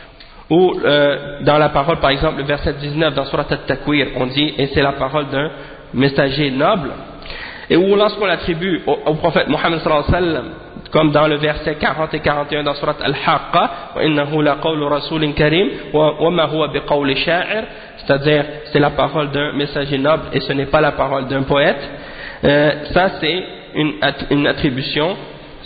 ou euh, dans la parole par exemple le verset dix-neuf dans Surat At-Takwir on dit et c'est la parole d'un messager noble, et ou lorsqu'on l'attribue au, au prophète Mohammed sallallahu alayhi wa sallam comme dans le verset quarante et quarante et un dans Surat Al-Haqqa wa innahu la qawlu rasulin karim wa ma huwa bi qawli sha'ir, c'est-à-dire c'est la parole d'un messager noble et ce n'est pas la parole d'un poète. Euh, ça c'est une, une attribution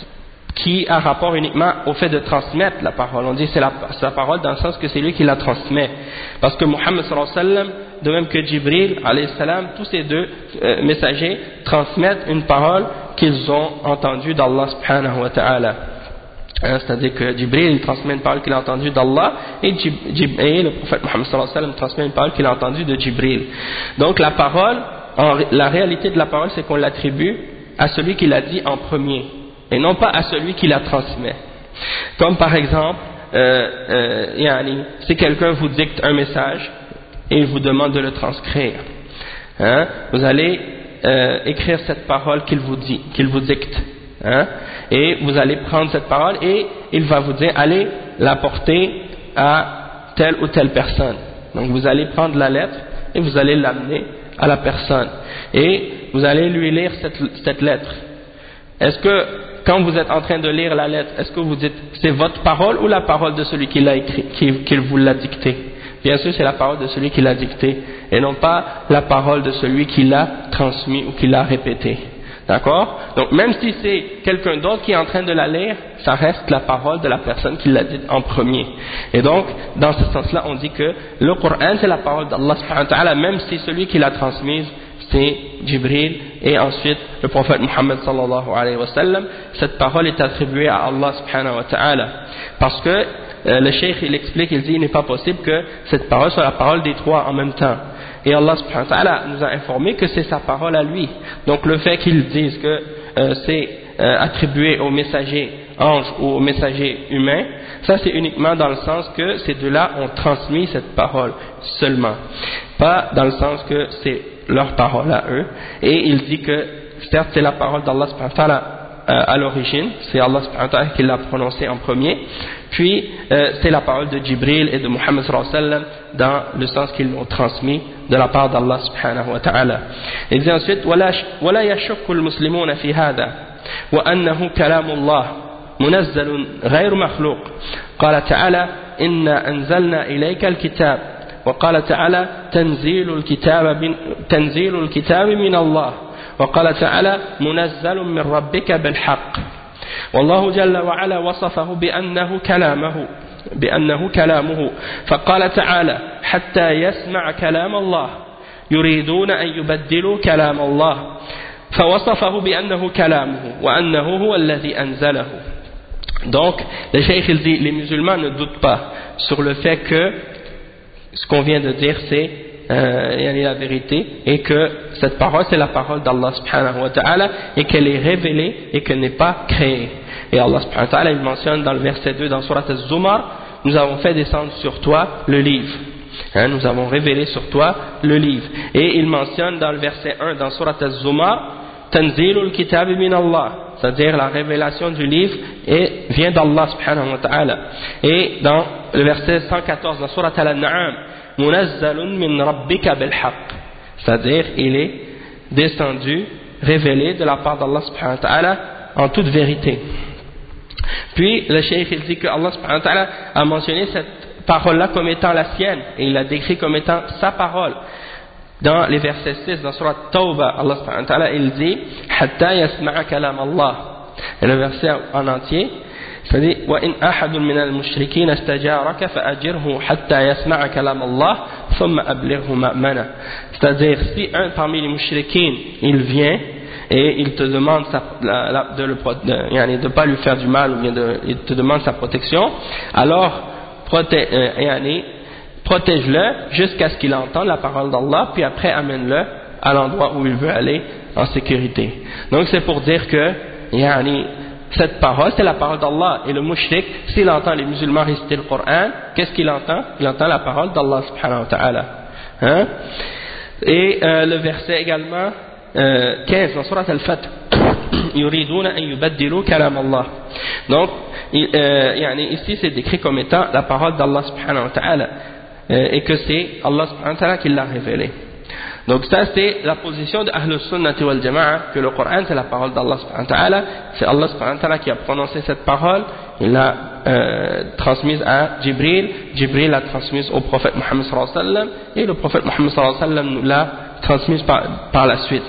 qui a rapport uniquement au fait de transmettre la parole. On dit c'est la, la parole dans le sens que c'est lui qui la transmet, parce que Mohammed sallallahu alayhi wa sallam, de même que Jibril alayhi salam, tous ces deux euh, messagers transmettent une parole qu'ils ont entendue d'Allah subhanahu wa ta'ala. Hein, c'est-à-dire que Jibril il transmet une parole qu'il a entendue d'Allah et, Jib, Jib, et le prophète Mohammed sallallahu alayhi wa sallam transmet une parole qu'il a entendue de Jibril. Donc la parole, en, la réalité de la parole c'est qu'on l'attribue à celui qui l'a dit en premier et non pas à celui qui la transmet. Comme par exemple, euh, euh, yani, si quelqu'un vous dicte un message et il vous demande de le transcrire, hein, vous allez euh, écrire cette parole qu'il vous dit, qu'il vous dicte, hein, et vous allez prendre cette parole et il va vous dire allez la porter à telle ou telle personne. Donc vous allez prendre la lettre et vous allez l'amener à la personne et vous allez lui lire cette, cette lettre. Est-ce que quand vous êtes en train de lire la lettre, est-ce que vous dites c'est votre parole ou la parole de celui qui l'a écrit, qui, qui vous l'a dictée? Bien sûr c'est la parole de celui qui l'a dictée et non pas la parole de celui qui l'a transmis ou qui l'a répétée. D'accord? Donc même si c'est quelqu'un d'autre qui est en train de la lire, ça reste la parole de la personne qui l'a dite en premier. Et donc dans ce sens-là on dit que le Coran c'est la parole d'Allah subhanahu wa ta'ala, même si celui qui l'a transmise c'est Jibril et ensuite le prophète Muhammad sallallahu alayhi wa sallam. Cette parole est attribuée à Allah subhanahu wa ta'ala parce que euh, le cheikh il explique, il dit il n'est pas possible que cette parole soit la parole des trois en même temps, et Allah subhanahu wa ta'ala nous a informé que c'est sa parole à lui. Donc le fait qu'ils disent que euh, c'est euh, attribué aux messagers anges ou aux messagers humains, ça c'est uniquement dans le sens que ces deux-là ont transmis cette parole seulement, pas dans le sens que c'est leur parole à eux. Et il dit que certes c'est la parole d'Allah subhanahu wa ta'ala euh, à l'origine, c'est Allah subhanahu wa ta'ala qui l'a prononcée en premier, puis euh, c'est la parole de Jibril et de Muhammad sallallahu alayhi wa sallam dans le sens qu'ils l'ont transmis de la part d'Allah subhanahu wa ta'ala. Il dit ensuite ولا يشك المسلمون في هذا وأنه كلام الله منزل غير مخلوق. قال تعالى إنا أنزلنا إليك الكتاب وقال تعالى تنزيل الكتاب تنزيل الكتاب من الله وقال تعالى منزل من ربك بالحق. والله جل وعلا وصفه بأنه كلامه بأنه كلامه فقال تعالى حتى يسمع كلام الله يريدون أن يبدلوا كلام الله فوصفه بأنه كلامه وأنه هو الذي أنزله. Donc le cheikh il dit les musulmans ne doutent pas sur le fait que ce qu'on vient de dire c'est euh, la vérité et que cette parole c'est la parole d'Allah subhanahu wa ta'ala et qu'elle est révélée et qu'elle n'est pas créée. Et Allah subhanahu wa ta'ala il mentionne dans le verset deux dans Surat Az-Zumar, nous avons fait descendre sur toi le livre, hein, nous avons révélé sur toi le livre. Et il mentionne dans le verset un dans Surat Az-Zumar Tanzilul kitab min Allah, c'est-à-dire la révélation du livre et vient d'Allah subhanahu wa ta'ala. Et dans le verset cent quatorze dans Surat Al-An'am Munazzalun min rabbika bil haqq, c'est-à-dire il est descendu, révélé de la part d'Allah subhanahu wa ta'ala en toute vérité. Puis le cheikh il dit que Allah subhanahu wa ta'ala a mentionné cette parole-là comme étant la sienne et il l'a décrit comme étant sa parole. Dans les versets six dans Surat Tawbah, Allah subhanahu wa ta'ala il dit hatta yasma'a kalam Allah, et le verset en entier c'est-à-dire وَإِنْ أَحَدٌ مِنَ الْمُشْرِكِينَ اسْتَجَارَكَ فَأَجِرْهُ حَتَّى يَسْمَعَ كَلَامَ اللَّهِ ثُمَّ أَبْلِغْهُ مَأْمَنًا. C'est-à-dire si un parmi les mouchriquins il vient et il te demande sa, la, la, de ne de pas lui faire du mal ou bien de, il te demande sa protection, alors proté, euh, protège-le jusqu'à ce qu'il entende la parole d'Allah, puis après amène-le à l'endroit où il veut aller en sécurité. Donc c'est pour dire que yani, cette parole, c'est la parole d'Allah. Et le mushrik, s'il entend les musulmans réciter le Coran, qu'est-ce qu'il entend? Il entend la parole d'Allah subhanahu wa ta'ala. Hein? Et euh, le verset également, euh, quinze, dans Surat Al-Fath, yuriduna an yubaddilu kalam Allah. Donc, il, euh, yani, ici c'est décrit comme étant la parole d'Allah subhanahu wa ta'ala, euh, et que c'est Allah subhanahu wa ta'ala qui l'a révélé. Donc ça c'est la position de Ahlus Sunnati wal Jama'a, que le Coran c'est la parole d'Allah subhanahu wa ta'ala, c'est Allah subhanahu wa ta'ala qui a prononcé cette parole, il l'a euh, transmise à Jibril, Jibril l'a transmise au prophète Muhammad sallallahu alayhi wa sallam, et le prophète Muhammad sallallahu alayhi wa sallam nous l'a transmise par, par la suite.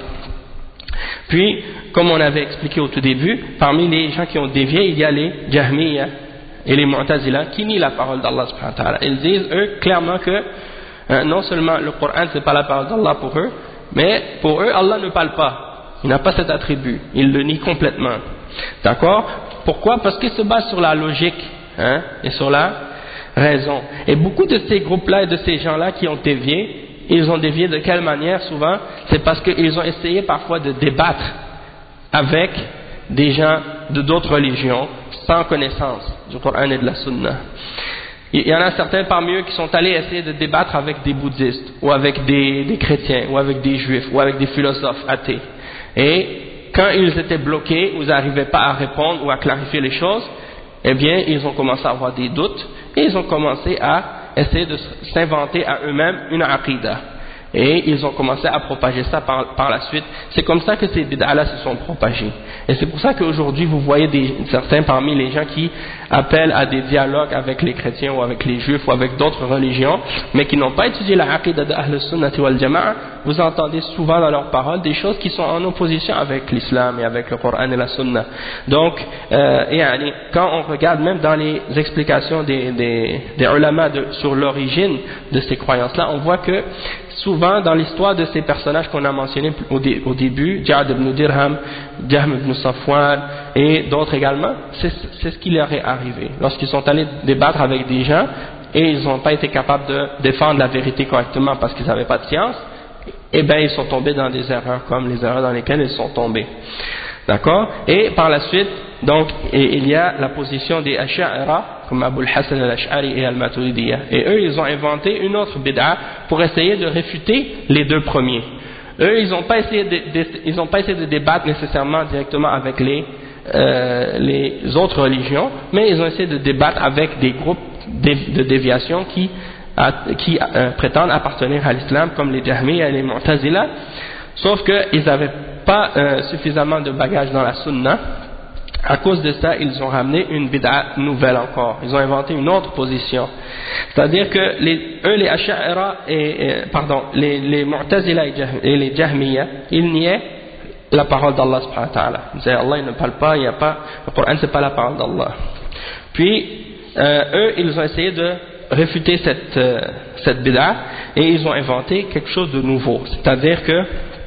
Puis, comme on avait expliqué au tout début, parmi les gens qui ont dévié, il y a les Jahmiya et les Mu'tazila qui nient la parole d'Allah subhanahu wa ta'ala. Ils disent eux clairement que Euh, non seulement le Coran c'est pas la parole d'Allah pour eux, mais pour eux Allah ne parle pas, il n'a pas cet attribut, ils le nient complètement. D'accord? Pourquoi? Parce qu'ils se basent sur la logique, hein, et sur la raison. Et beaucoup de ces groupes-là et de ces gens-là qui ont dévié, ils ont dévié de quelle manière souvent? C'est parce qu'ils ont essayé parfois de débattre avec des gens de d'autres religions sans connaissance du Coran et de la Sunna. Il y en a certains parmi eux qui sont allés essayer de débattre avec des bouddhistes, ou avec des, des chrétiens, ou avec des juifs, ou avec des philosophes athées. Et quand ils étaient bloqués, ou ils n'arrivaient pas à répondre ou à clarifier les choses, eh bien, ils ont commencé à avoir des doutes, et ils ont commencé à essayer de s'inventer à eux-mêmes une aqidah. Et ils ont commencé à propager ça par, par la suite. C'est comme ça que ces bid'ah-là se sont propagés. Et c'est pour ça qu'aujourd'hui vous voyez des, certains parmi les gens qui appellent à des dialogues avec les chrétiens ou avec les juifs ou avec d'autres religions, mais qui n'ont pas étudié la aqidah de Ahl Sunnati wal Jama'a, vous entendez souvent dans leurs paroles des choses qui sont en opposition avec l'islam et avec le Coran et la Sunna. Donc, euh, et, quand on regarde même dans les explications des, des, des ulama de, sur l'origine de ces croyances-là, on voit que souvent dans l'histoire de ces personnages qu'on a mentionnés au, dé, au début, Ja'd ibn Dirham, Jahm ibn Safwan et d'autres également, c'est, c'est ce qui leur est arrivé. Lorsqu'ils sont allés débattre avec des gens et ils n'ont pas été capables de défendre la vérité correctement parce qu'ils n'avaient pas de science, eh bien ils sont tombés dans des erreurs comme les erreurs dans lesquelles ils sont tombés. D'accord? Et par la suite, donc, et il y a la position des Ash'ara, comme Abu al-Hassan al-Ash'ari et al-Maturidiyya. Et eux, ils ont inventé une autre bid'a pour essayer de réfuter les deux premiers. Eux, ils n'ont pas essayé de, de, ils n'ont pas essayé de débattre nécessairement directement avec les, euh, les autres religions, mais ils ont essayé de débattre avec des groupes de, de déviation qui, à, qui euh, prétendent appartenir à l'islam, comme les Jahmiya et les Mu'tazila, sauf qu'ils n'avaient pas euh, suffisamment de bagages dans la Sunna. À cause de ça, ils ont ramené une bid'a nouvelle encore. Ils ont inventé une autre position. C'est-à-dire que les, eux, les Ash'ara et, et pardon, les, les Mu'tazila et les Jahmiya, ils niaient la parole d'Allah subhanahu wa ta'ala. Ils disaient Allah il ne parle pas, il n'y a pas, le Coran c'est pas la parole d'Allah. Puis euh, eux, ils ont essayé de réfuter cette euh, cette bid'a et ils ont inventé quelque chose de nouveau. C'est-à-dire que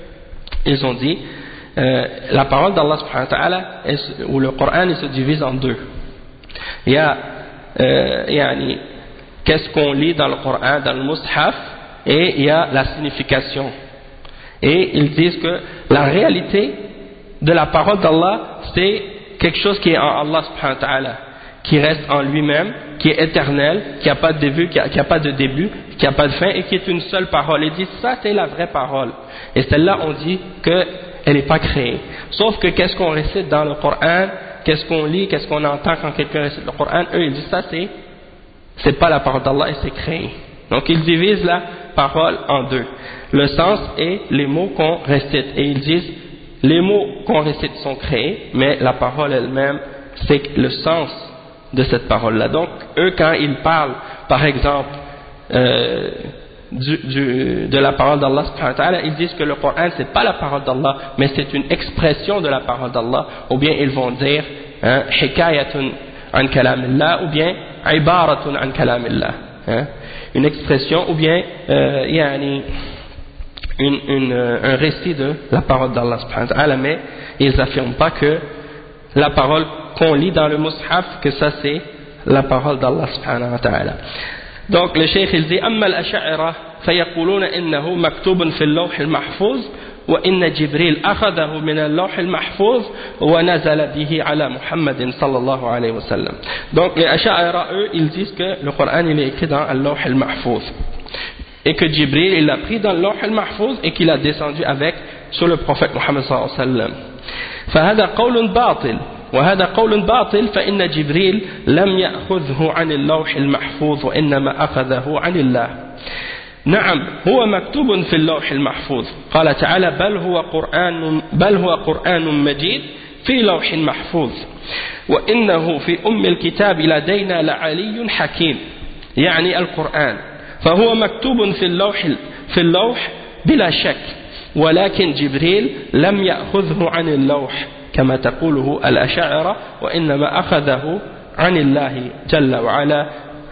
ils ont dit Euh, la parole d'Allah subhanahu wa ta'ala ou le Coran il se divise en deux. Il y a euh, yani, qu'est-ce qu'on lit dans le Coran, dans le Mus'haf, et il y a la signification. Et ils disent que la réalité de la parole d'Allah c'est quelque chose qui est en Allah subhanahu wa ta'ala, qui reste en lui-même, qui est éternel, qui n'a pas de début, qui n'a pas de début, qui n'a pas de fin, et qui est une seule parole. Ils disent ça c'est la vraie parole. Et celle-là on dit que elle n'est pas créée. Sauf que qu'est-ce qu'on récite dans le Coran, qu'est-ce qu'on lit, qu'est-ce qu'on entend quand quelqu'un récite le Coran, eux ils disent ça c'est, c'est pas la parole d'Allah et c'est créé. Donc ils divisent la parole en deux. Le sens et les mots qu'on récite. Et ils disent les mots qu'on récite sont créés, mais la parole elle-même c'est le sens de cette parole-là. Donc eux quand ils parlent par exemple euh, Du, du, de la parole d'Allah subhanahu wa ta'ala, ils disent que le Coran c'est pas la parole d'Allah mais c'est une expression de la parole d'Allah, ou bien ils vont dire hikayatun an kalamillah ou bien ibaratun an kalamillah, hein, une expression ou bien euh, yani, une, une, un récit de la parole d'Allah subhanahu wa ta'ala, mais ils affirment pas que la parole qu'on lit dans le Mus'haf que ça c'est la parole d'Allah subhanahu wa ta'ala. Donc le cheikh il dit أما الأشاعرة فيقولون إنه مكتوب في اللوح المحفوظ وإن جبريل أخذه من اللوح المحفوظ ونزل به على محمد صلى الله عليه وسلم. Donc les Asha'ira eux ils disent que le Coran il est écrit dans اللوح المحفوظ et que Jibril il l'a pris dans le lawh al-mahfouz et qu'il a descendu avec sur le prophète Mohammed sallallahu alayhi wa sallam. فهذا قول باطل وهذا قول باطل فإن جبريل لم يأخذه عن اللوح المحفوظ وإنما أخذه عن الله. نعم هو مكتوب في اللوح المحفوظ قال تعالى بل هو قرآن بل هو قرآن مجيد في لوح محفوظ وإنه في أم الكتاب لدينا لعلي حكيم يعني القرآن فهو مكتوب في اللوح في اللوح بلا شك ولكن جبريل لم يأخذه عن اللوح كما تقوله الأشاعرة وإنما أخذه عن الله جل وعلا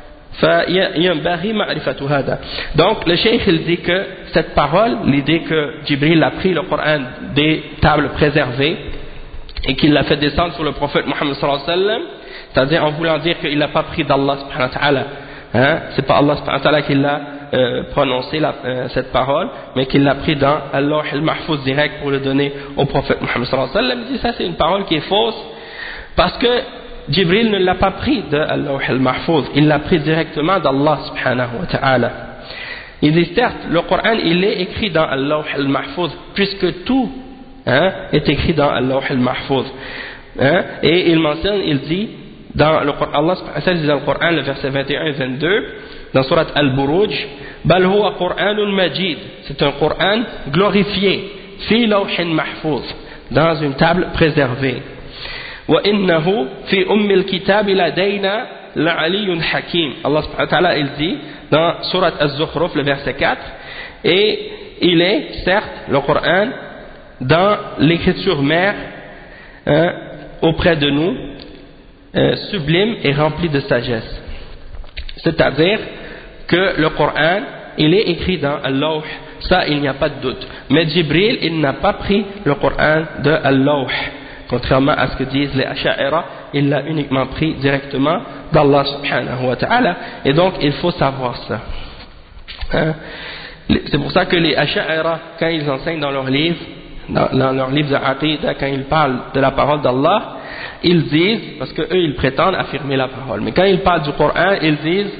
فينبغي معرفة هذا. Donc le cheikh il dit que cette parole, l'idée que Jibril a pris le Coran des tables préservées et qu'il l'a fait descendre sur le prophète Mohammed sallallahu alayhi wa sallam, c'est-à-dire en voulant dire qu'il n'a pas pris d'Allah subhanahu wa ta'ala, hein, c'est pas Allah subhanahu wa ta'ala qui l'a euh, prononcé la, euh, cette parole, mais qu'il l'a pris dans Allah al-Mahfouz direct pour le donner au prophète Mohammed sallallahu alayhi wa sallam. Il dit ça c'est une parole qui est fausse parce que Jibril ne l'a pas pris de Allah al-Mahfouz, il l'a pris directement d'Allah subhanahu wa ta'ala. Il dit certes le Coran il est écrit dans Allah al-Mahfouz puisque tout hein, est écrit dans Allah al-Mahfouz, hein, et il mentionne, il dit dans le Coran, Allah subhanahu wa ta'ala dit dans le Coran le verset vingt et un et vingt-deux dans surat Al-Buruj bal huwa Qur'anun Majid, c'est un Coran glorifié fi lawhin mahfouz, dans une table préservée. Wa innahu fi ummil kitab ladayna la'aliyyun hakim, Allah subhanahu wa ta'ala il dit dans surat Az-Zukhruf le verset quatre, et il est certes le Coran dans l'écriture mère hein, auprès de nous euh, sublime et rempli de sagesse, c'est-à-dire que le Coran il est écrit dans Al-Lawh, ça il n'y a pas de doute, mais Jibril il n'a pas pris le Coran de Al-Lawh, contrairement à ce que disent les Asha'ira, il l'a uniquement pris directement d'Allah subhanahu wa ta'ala, et donc il faut savoir ça, hein? C'est pour ça que les Asha'ira quand ils enseignent dans leurs livres dans, dans leur livre d'Aqida, quand ils parlent de la parole d'Allah, ils disent, parce qu'eux ils prétendent affirmer la parole, mais quand ils parlent du Coran, ils disent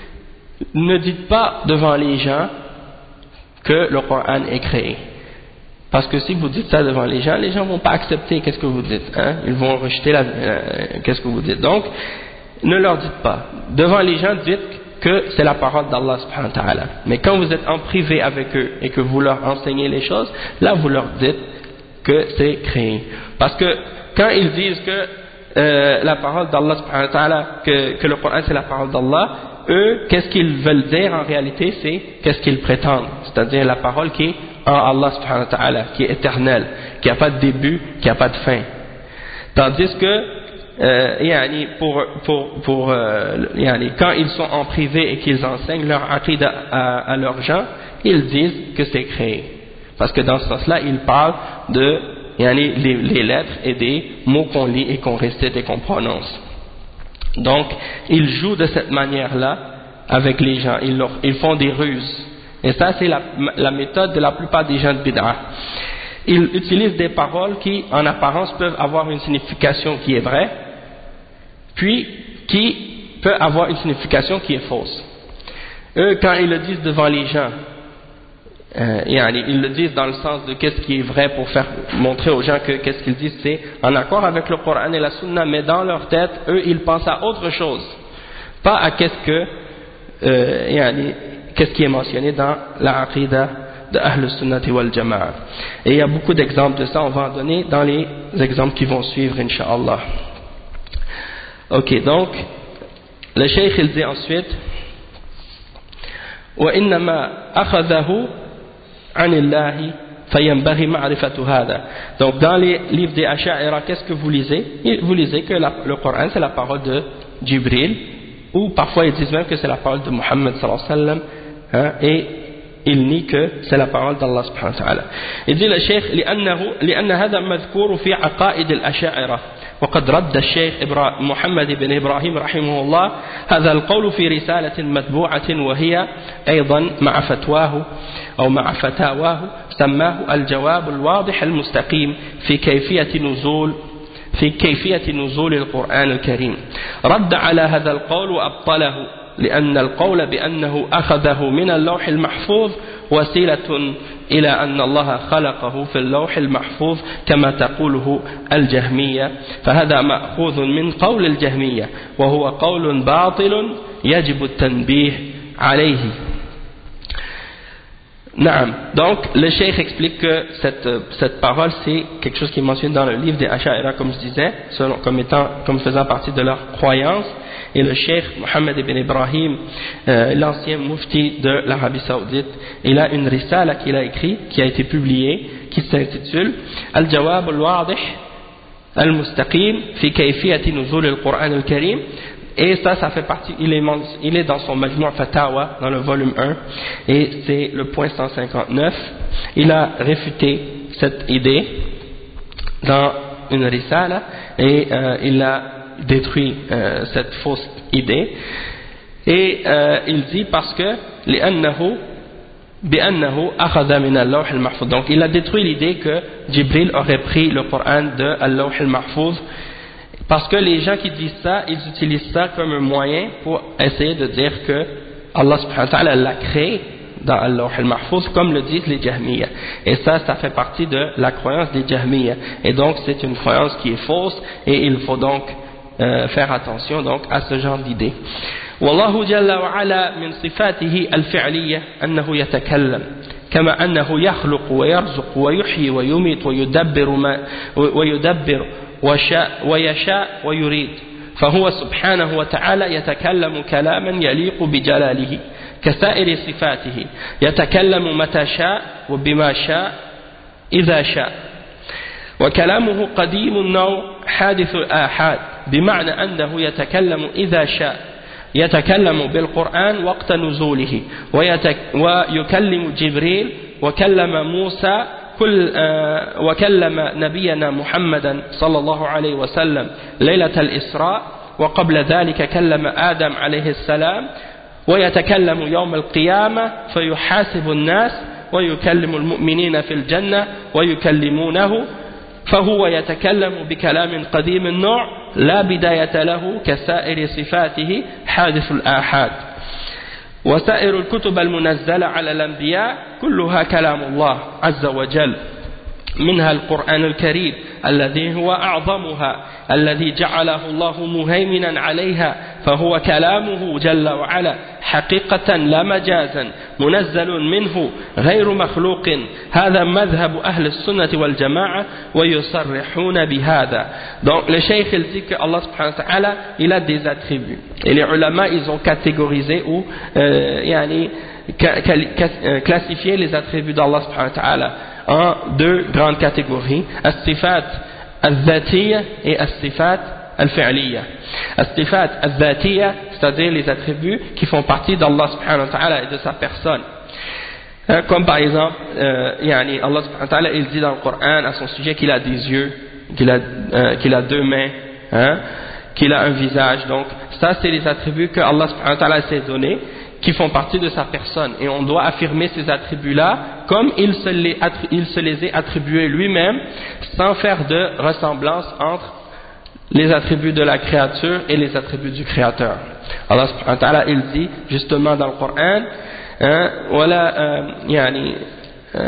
ne dites pas devant les gens que le Coran est créé, parce que si vous dites ça devant les gens, les gens ne vont pas accepter qu'est-ce que vous dites, hein? Ils vont rejeter la, euh, qu'est-ce que vous dites. Donc ne leur dites pas devant les gens, dites que c'est la parole d'Allah subhanahu wa ta'ala, mais quand vous êtes en privé avec eux et que vous leur enseignez les choses, là vous leur dites que c'est créé, parce que quand ils disent que euh, la parole d'Allah subhanahu wa ta'ala, que, que le Coran c'est la parole d'Allah, eux qu'est-ce qu'ils veulent dire en réalité, c'est qu'est-ce qu'ils prétendent, c'est-à-dire la parole qui est en Allah subhanahu wa ta'ala, qui est éternelle, qui n'a pas de début, qui n'a pas de fin, tandis que Euh, yani pour, pour, pour euh, yani quand ils sont en privé et qu'ils enseignent leur aqida à, à leurs gens, ils disent que c'est créé, parce que dans ce sens-là ils parlent de yani les, les lettres et des mots qu'on lit et qu'on récite et qu'on prononce. Donc ils jouent de cette manière-là avec les gens, ils, leur, ils font des ruses, et ça c'est la, la méthode de la plupart des gens de bid'ah. Ils utilisent des paroles qui en apparence peuvent avoir une signification qui est vraie, puis qui peut avoir une signification qui est fausse. Eux quand ils le disent devant les gens, euh, ils le disent dans le sens de qu'est-ce qui est vrai, pour faire montrer aux gens que qu'est-ce qu'ils disent c'est en accord avec le Coran et la Sunna, mais dans leur tête eux ils pensent à autre chose, pas à qu'est-ce que euh, qu'est-ce qui est mentionné dans la Aqida de Ahl Sunnati wal Jama'a. Et il y a beaucoup d'exemples de ça, on va en donner dans les exemples qui vont suivre incha'Allah. Ok, donc le cheikh il dit ensuite وإنما أخذه عن الله فينبغي معرفة هذا. Donc dans les livres des Asha'ira, qu'est-ce que vous lisez? Vous lisez que la, le Coran c'est la parole de Jibril, ou parfois ils disent même que c'est la parole de Muhammad sallallahu alayhi wa sallam, hein, et il nie que c'est la parole d'Allah subhanahu wa ta'ala. Il dit le cheikh لأنه لأن هذا مذكور في عقائد الأشاعرة وقد رد الشيخ محمد بن إبراهيم رحمه الله هذا القول في رسالة مطبوعة وهي أيضا مع فتواه أو مع فتاواه سماه الجواب الواضح المستقيم في كيفية نزول في كيفية نزول القرآن الكريم. رد على هذا القول وأبطله لأن القول بأنه أخذه من اللوح المحفوظ وسيلة إلى أن الله خلقه في اللوح المحفوظ كما تقوله الجهمية، فهذا مأخوذ من قول الجهمية وهو قول باطل يجب التنبيه عليه. Naam. Donc le cheikh explique que cette, cette parole c'est quelque chose qui est mentionné dans le livre des Asha'ira, comme je disais, selon, comme, étant, comme faisant partie de leur croyance. Et le cheikh Mohammed ibn Ibrahim, euh, l'ancien mufti de l'Arabie Saoudite, il a une risala qu'il a écrite, qui a été publiée, qui s'intitule Al-Jawab al-Wadih al-Mustaqim fi kayfiyati nuzul al-Qur'an al-Karim. Et ça, ça fait partie, il est, il est dans son Majmu' Fatawa, dans le volume un, et c'est le point cent cinquante-neuf. Il a réfuté cette idée dans une risala, et euh, il a détruit euh, cette fausse idée. Et euh, il dit parce que, لأنه بأنه أخذ من اللوح المحفوظ. Donc il a détruit l'idée que Jibril aurait pris le Coran de al-Lawh al-Mahfouz. Parce que les gens qui disent ça, ils utilisent ça comme un moyen pour essayer de dire que Allah subhanahu wa ta'ala l'a créé dans al-Lawh al-Mahfouz, comme le disent les Jahmiyyah. Et ça, ça fait partie de la croyance des Jahmiyyah. Et donc, c'est une croyance qui est fausse, et il faut donc euh, faire attention donc à ce genre d'idée. Wallahu jalla wa ala min sifatihi al-fi'liyya annahu yatakallam. كما أنه يخلق ويرزق ويحيي ويميت ويدبر ما ويدبر وشاء ويشاء ويريد، فهو سبحانه وتعالى يتكلم كلاما يليق بجلاله كسائر صفاته، يتكلم متى شاء وبما شاء إذا شاء، وكلامه قديم النوع حادث الآحاد، بمعنى أنه يتكلم إذا شاء، يتكلم بالقرآن وقت نزوله، ويكلم جبريل، وكلم موسى كل آه وكلم نبينا محمدا صلى الله عليه وسلم ليلة الإسراء، وقبل ذلك كلم آدم عليه السلام، ويتكلم يوم القيامة فيحاسب الناس، ويكلم المؤمنين في الجنة ويكلمونه، فهو يتكلم بكلام قديم النوع لا بداية له كسائر صفاته حادث الآحاد. وسائر الكتب المنزلة على الأنبياء كلها كلام الله عز وجل، منها القرآن الكريم الذي هو أعظمها، الذي جعله الله مهيمنا عليها، فهو كلامه جل وعلا حقيقة لا مجازا، منزل منه غير مخلوق. هذا مذهب أهل السنة والجماعة ويصرحون بهذا. Donc le cheikh il dit que Allah subhanahu wa ta'ala il a des attributs, et les ulama ils ont catégorisé ou euh, yani, classifié les attributs d'Allah subhanahu wa ta'ala en deux grandes catégories, as-sifat al-dhatiyya et as-sifat al-fi'liyya. As-sifat al-dhatiyya, c'est-à-dire les attributs qui font partie d'Allah subhanahu wa ta'ala et de sa personne. Hein, comme par exemple, euh, yani Allah subhanahu wa ta'ala il dit dans le Coran à son sujet qu'il a des yeux, qu'il a, euh, qu'il a deux mains, hein, qu'il a un visage. Donc ça c'est les attributs que Allah subhanahu wa ta'ala s'est donné, qui font partie de sa personne, et on doit affirmer ces attributs-là comme il se les, il se les est attribués lui-même, sans faire de ressemblance entre les attributs de la créature et les attributs du Créateur. Allah subhanahu wa ta'ala il dit justement dans le Coran, hein, voilà, euh, yani, euh,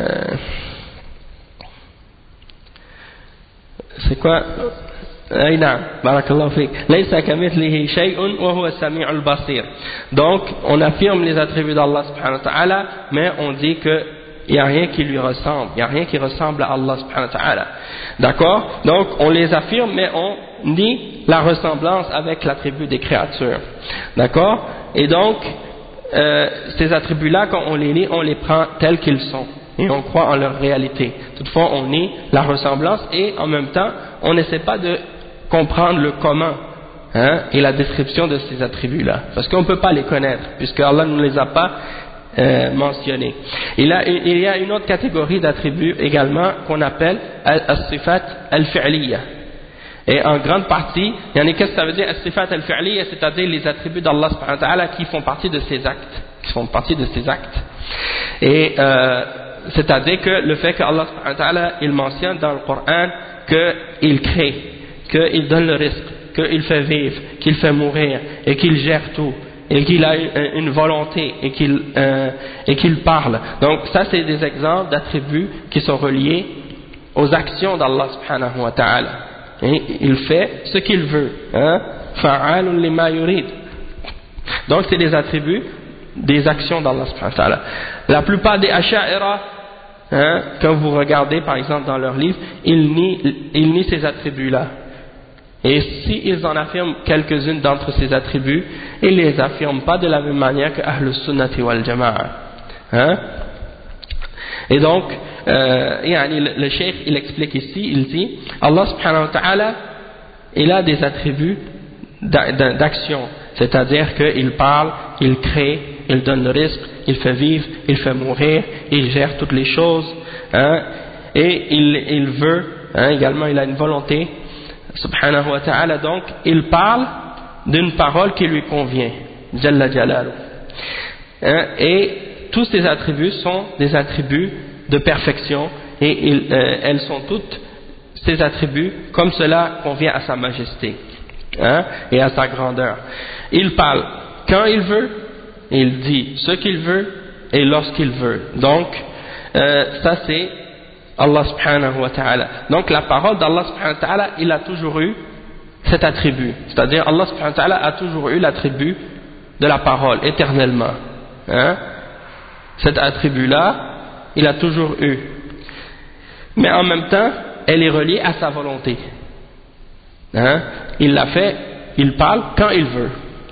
c'est quoi? أي نعم بارك الله فيك ليس كمثله شيء وهو السميع البصير. Donc on affirme les attributs d'Allah subhanahu wa ta'ala, mais on dit que il n'y a rien qui lui ressemble, il n'y a rien qui ressemble à Allah subhanahu wa ta'ala. D'accord? Donc on les affirme, mais on nie la ressemblance avec l'attribut des créatures. D'accord? Et donc euh, ces attributs là, quand on les lit, on les prend tels qu'ils sont et on croit en leur réalité. Toutefois on nie la ressemblance, et en même temps on n'essaie pas de comprendre le comment, hein, et la description de ces attributs-là, parce qu'on ne peut pas les connaître, puisque Allah ne les a pas euh, mentionnés. Il, a, il y a une autre catégorie d'attributs également qu'on appelle as-sifat al-fi'liyya. Et en grande partie, il y en a qu'est-ce que ça veut dire as-sifat al-fi'liya, c'est-à-dire les attributs d'Allah subhanahu wa ta'ala qui font partie de ses actes, qui font partie de ses actes. Et euh, c'est-à-dire que le fait que Allah subhanahu wa ta'ala, il mentionne dans le Coran qu'il crée, qu'il donne le risque, qu'il fait vivre, qu'il fait mourir et qu'il gère tout et qu'il a une volonté et qu'il euh, et qu'il parle. Donc ça c'est des exemples d'attributs qui sont reliés aux actions d'Allah subhanahu wa ta'ala. Et il fait ce qu'il veut, hein? Fa'alun lima yurid. Donc c'est des attributs des actions d'Allah subhanahu wa ta'ala. La plupart des asha'ira, hein, quand vous regardez par exemple dans leurs livres, ils nient, ils nient ces attributs-là. Et s'ils en affirment quelques-unes d'entre ces attributs, ils ne les affirment pas de la même manière que Ahlus Sunnati wal Jama'a. Hein? Et donc, euh, yani, le, le cheikh il explique ici, il dit, Allah subhanahu wa ta'ala, il a des attributs d'action, c'est-à-dire qu'il parle, il crée, il donne le risque, il fait vivre, il fait mourir, il gère toutes les choses, hein, et il, il veut, hein, également il a une volonté, subhanahu wa ta'ala, donc il parle d'une parole qui lui convient, Jalla Jalalu, hein, et tous ces attributs sont des attributs de perfection et il, euh, elles sont toutes ces attributs comme cela convient à sa majesté, hein, et à sa grandeur. Il parle quand il veut, il dit ce qu'il veut et lorsqu'il veut. Donc euh, ça c'est Allah subhanahu wa ta'ala. Donc la parole d'Allah subhanahu wa ta'ala, il a toujours eu cet attribut, c'est-à-dire Allah subhanahu wa ta'ala a toujours eu l'attribut de la parole éternellement, hein. Cet attribut-là, il a toujours eu. Mais en même temps, elle est reliée à sa volonté. Hein? Il l'a fait, il parle quand il veut.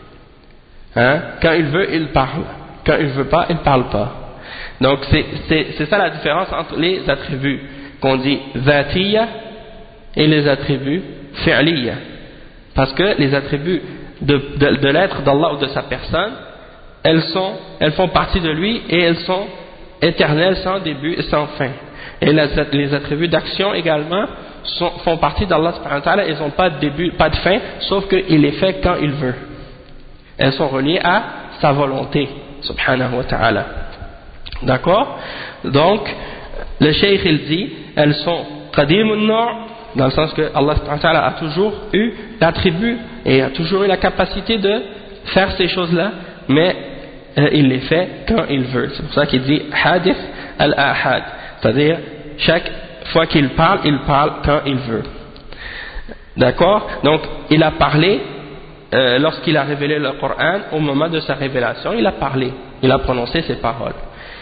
Hein? Quand il veut, il parle. Quand il ne veut pas, il ne parle pas. Donc c'est ça la différence entre les attributs qu'on dit dhatiya et les attributs fi'liya. Parce que les attributs de, de, de l'être d'Allah ou de sa personne, elles, sont, elles font partie de lui et elles sont éternelles, sans début et sans fin. Et les, les attributs d'action également sont, font partie d'Allah subhanahu wa ta'ala, elles n'ont pas de début, pas de fin, sauf qu'il les fait quand il veut. Elles sont reliées à sa volonté, subhanahu wa ta'ala. D'accord? Donc, le cheikh il dit, elles sont qadimun na', dans le sens que Allah subhanahu wa ta'ala a toujours eu l'attribut et a toujours eu la capacité de faire ces choses-là, mais euh, il les fait quand il veut. C'est pour ça qu'il dit hadith al-ahad, c'est-à-dire chaque fois qu'il parle, il parle quand il veut. D'accord? Donc il a parlé euh, lorsqu'il a révélé le Coran, au moment de sa révélation, il a parlé, il a prononcé ses paroles.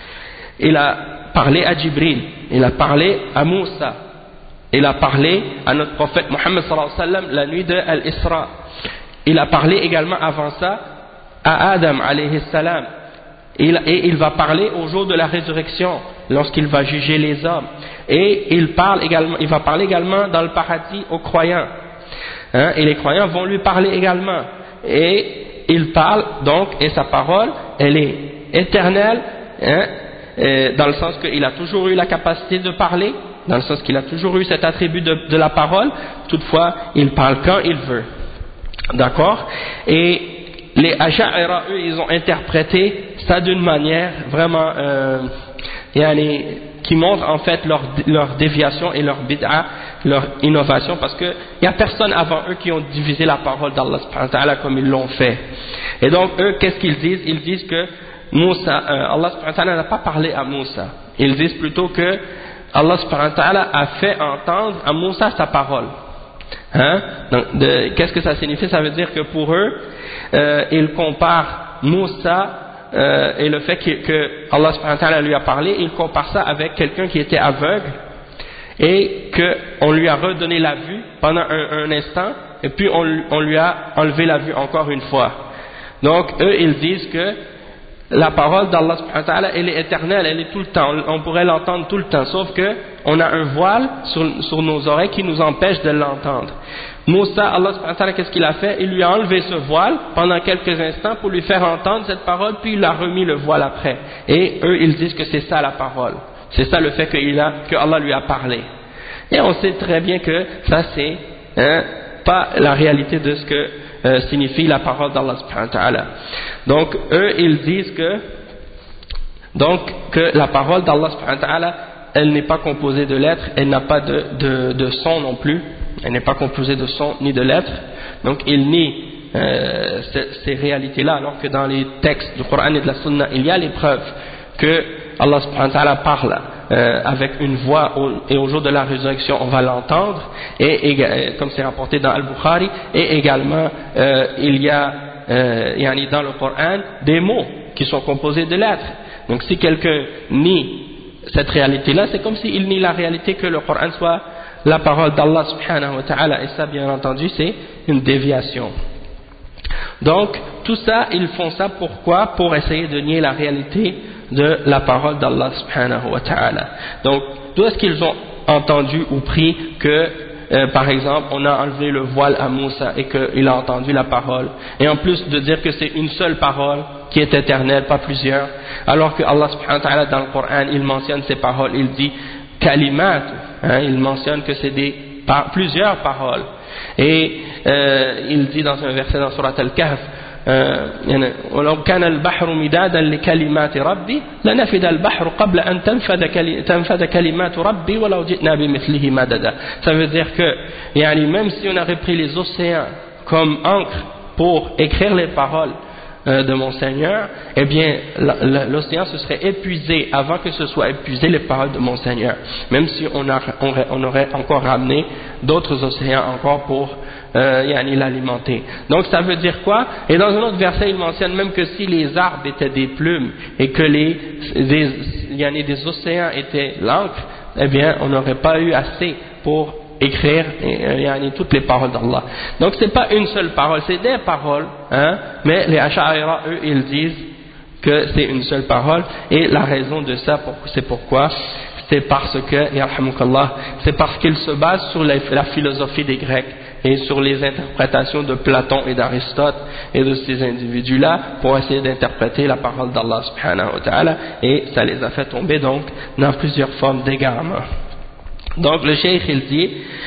Il a parlé à Jibril, il a parlé à Moussa, il a parlé à notre prophète Mohammed sallallahu alayhi wa sallam la nuit de Al-Isra. Il a parlé également avant ça à Adam alayhi salam, et il, et il va parler au jour de la résurrection lorsqu'il va juger les hommes, et il parle également, il va parler également dans le paradis aux croyants, hein, et les croyants vont lui parler également, et il parle donc, et sa parole elle est éternelle, hein, dans le sens qu'il a toujours eu la capacité de parler, dans le sens qu'il a toujours eu cet attribut de, de la parole, toutefois il parle quand il veut. D'accord? Et les Asha'ira, eux, ils ont interprété ça d'une manière vraiment euh, yani, qui montre en fait leur, leur déviation et leur bid'a, leur innovation, parce qu'il n'y a personne avant eux qui ont divisé la parole d'Allah subhanahu wa ta'ala comme ils l'ont fait. Et donc eux, qu'est-ce qu'ils disent? Ils disent que Moussa, euh, Allah subhanahu wa ta'ala n'a pas parlé à Moussa. Ils disent plutôt que Allah subhanahu wa ta'ala a fait entendre à Moussa sa parole. Hein? Donc, de, qu'est-ce que ça signifie? Ça veut dire que pour eux, euh, ils comparent Moussa euh, et le fait que, que Allah subhanahu wa ta'ala lui a parlé, ils comparent ça avec quelqu'un qui était aveugle et qu'on lui a redonné la vue pendant un, un instant et puis on, on lui a enlevé la vue encore une fois. Donc eux ils disent que la parole d'Allah subhanahu wa ta'ala elle est éternelle, elle est tout le temps, on pourrait l'entendre tout le temps, sauf que on a un voile sur, sur nos oreilles qui nous empêche de l'entendre. Moussa, Allah subhanahu wa ta'ala, qu'est-ce qu'il a fait? Il lui a enlevé ce voile pendant quelques instants pour lui faire entendre cette parole, puis il a remis le voile après. Et eux, ils disent que c'est ça la parole. C'est ça le fait qu'il a, que Allah lui a parlé. Et on sait très bien que ça c'est hein, pas la réalité de ce que euh, signifie la parole d'Allah subhanahu wa ta'ala. Donc eux ils disent que donc que la parole d'Allah subhanahu wa ta'ala elle n'est pas composée de lettres, elle n'a pas de, de, de son non plus, elle n'est pas composée de son ni de lettres, donc ils nient euh, ces, ces réalités-là, alors que dans les textes du Coran et de la Sunna, il y a les preuves que Allah subhanahu wa ta'ala parle euh, avec une voix au, et au jour de la résurrection on va l'entendre, et, et comme c'est rapporté dans Al-Bukhari, et également euh, il y a euh, yani dans le Coran des mots qui sont composés de lettres. Donc si quelqu'un nie cette réalité-là, c'est comme s'il nie la réalité que le Coran soit la parole d'Allah subhanahu wa ta'ala, et ça bien entendu c'est une déviation. Donc tout ça, ils font ça pourquoi? Pour essayer de nier la réalité de la parole d'Allah subhanahu wa ta'ala. Donc d'où est-ce qu'ils ont entendu ou pris que euh, par exemple on a enlevé le voile à Moussa et qu'il a entendu la parole, et en plus de dire que c'est une seule parole qui est éternelle, pas plusieurs, alors que Allah subhanahu wa ta'ala dans le Coran il mentionne ces paroles, il dit kalimat, hein, il mentionne que c'est des par, plusieurs paroles, et euh, il dit dans un verset dans Surat Al-Kahf ولو كان البحر مدادا لكلمات ربي لنفد البحر قبل أن تنفد تنفد كلمات ربي ولو جئنا بمثله مددا. Ça veut dire que يعني même si on avait pris les océans comme encre pour écrire les paroles de mon Seigneur, eh bien l'océan se serait épuisé avant que ce soit épuisé les paroles de mon Seigneur, même si on, a, on, on aurait encore ramené d'autres océans encore pour euh, yani l'alimenter. Donc ça veut dire quoi? Et dans un autre verset il mentionne même que si les arbres étaient des plumes et que les des, yani des océans étaient l'encre, eh bien on n'aurait pas eu assez pour écrire yani, toutes les paroles d'Allah. Donc c'est pas une seule parole, c'est des paroles, hein, mais les Ash'aira eux ils disent que c'est une seule parole, et la raison de ça c'est pourquoi c'est parce que yarhamukallah, c'est parce qu'ils se basent sur la, la philosophie des Grecs et sur les interprétations de Platon et d'Aristote et de ces individus-là pour essayer d'interpréter la parole d'Allah subhanahu wa ta'ala, et ça les a fait tomber donc dans plusieurs formes d'égarement. Donc le cheikh il dit,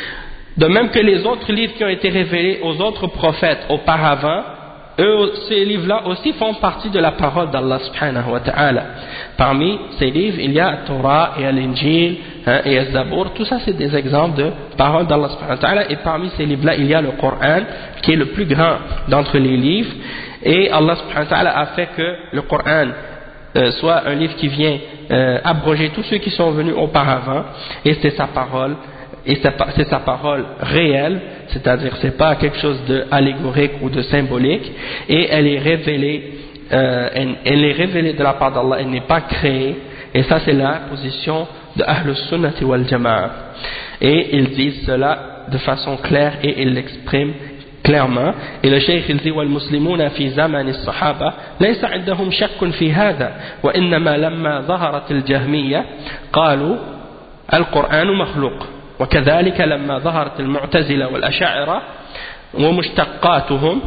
de même que les autres livres qui ont été révélés aux autres prophètes auparavant, eux, ces livres-là aussi font partie de la parole d'Allah subhanahu wa ta'ala. Parmi ces livres, il y a Torah et l'Injil hein, et Zabour, tout ça c'est des exemples de paroles d'Allah subhanahu wa ta'ala, et parmi ces livres-là, il y a le Coran, qui est le plus grand d'entre les livres, et Allah subhanahu wa ta'ala a fait que le Coran Euh, soit un livre qui vient euh, abroger tous ceux qui sont venus auparavant, et c'est sa parole, et c'est sa parole réelle, c'est-à-dire c'est pas quelque chose d'allégorique ou de symbolique, et elle est révélée, euh, elle, elle est révélée de la part d'Allah, elle n'est pas créée, et ça c'est la position de Ahlus Sunnati wal Jama'a, et ils disent cela de façon claire et ils l'expriment clairement. Et le cheikh il dit والمسلمون في زمن الصحابة ليس عندهم شك في هذا وإنما لما ظهرت الجهمية قالوا القرآن مخلوق، وكذلك لما ظهرت المعتزلة والأشاعرة ومشتقاتهم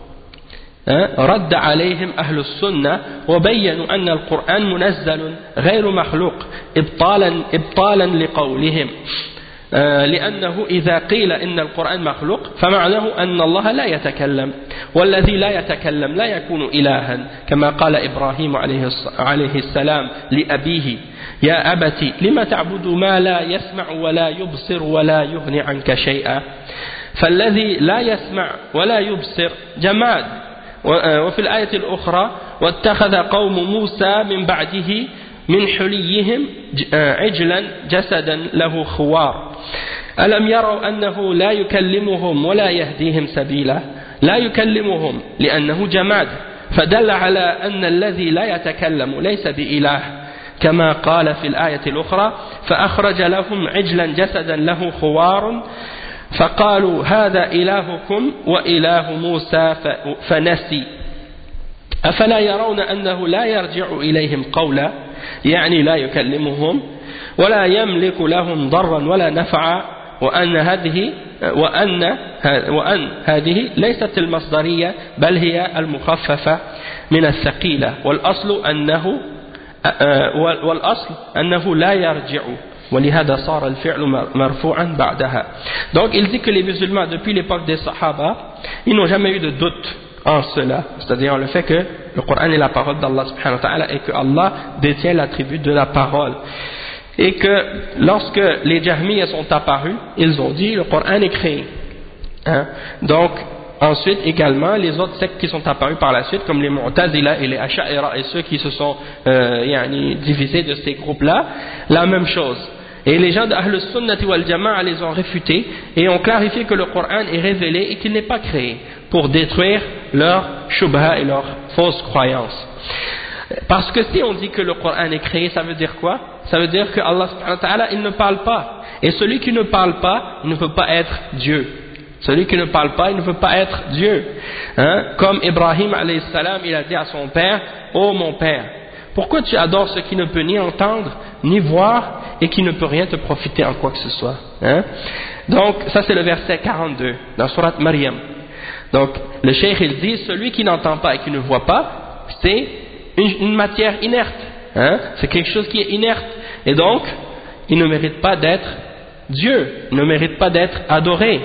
رد عليهم أهل السنة وبينوا أن القرآن منزل غير مخلوق إبطالا إبطالا لقولهم، لأنه إذا قيل إن القرآن مخلوق فمعناه أن الله لا يتكلم، والذي لا يتكلم لا يكون إلها، كما قال إبراهيم عليه السلام لأبيه يا أبت لم تعبد ما لا يسمع ولا يبصر ولا يغني عنك شيئا، فالذي لا يسمع ولا يبصر جماد. وفي الآية الأخرى واتخذ قوم موسى من بعده من حليهم عجلا جسدا له خوار ألم يروا أنه لا يكلمهم ولا يهديهم سبيلا، لا يكلمهم لأنه جماد، فدل على أن الذي لا يتكلم ليس بإله، كما قال في الآية الأخرى فأخرج لهم عجلا جسدا له خوار فقالوا هذا إلهكم وإله موسى فنسي، أفلا يرون أنه لا يرجع إليهم قولا، يعني لا يكلمهم ولا يملك لهم ضرا ولا نفعا، وأن هذه وأن وأن هذه ليست المصدرية بل هي المخففة من الثقيلة، والأصل أنه والأصل أنه لا يرجع ولهذا صار الفعل مرفوعا بعدها. Donc il dit que les musulmans depuis l'époque des Sahaba, ils n'ont jamais eu de doute en cela, c'est-à-dire le fait que le Coran est la parole d'Allah subhanahu wa ta'ala et que Allah détient l'attribut de la parole. Et que lorsque les Jahmiyyas sont apparus, ils ont dit le Coran est créé. Hein? Donc ensuite également les autres sectes qui sont apparus par la suite comme les Mu'tazila et les Asha'ira et ceux qui se sont euh, yani, divisés de ces groupes-là, la même chose. Et les gens d'Ahl Sunnati wal Jama'a les ont réfutés et ont clarifié que le Coran est révélé et qu'il n'est pas créé pour détruire leurs shubha et leurs fausses croyances. Parce que si on dit que le Coran est créé, ça veut dire quoi? Ça veut dire que Allah subhanahu wa ta'ala, il ne parle pas. Et celui qui ne parle pas, il ne peut pas être Dieu. Celui qui ne parle pas, il ne peut pas être Dieu. Hein? Comme Ibrahim alayhi salam, il a dit à son père, ô mon père, pourquoi tu adores ce qui ne peut ni entendre, ni voir, et qui ne peut rien te profiter en quoi que ce soit? Hein? Donc, ça c'est le verset quarante-deux, dans Surat Maryam. Donc, le cheikh il dit, celui qui n'entend pas et qui ne voit pas, c'est une, une matière inerte. Hein? C'est quelque chose qui est inerte. Et donc, il ne mérite pas d'être Dieu, il ne mérite pas d'être adoré.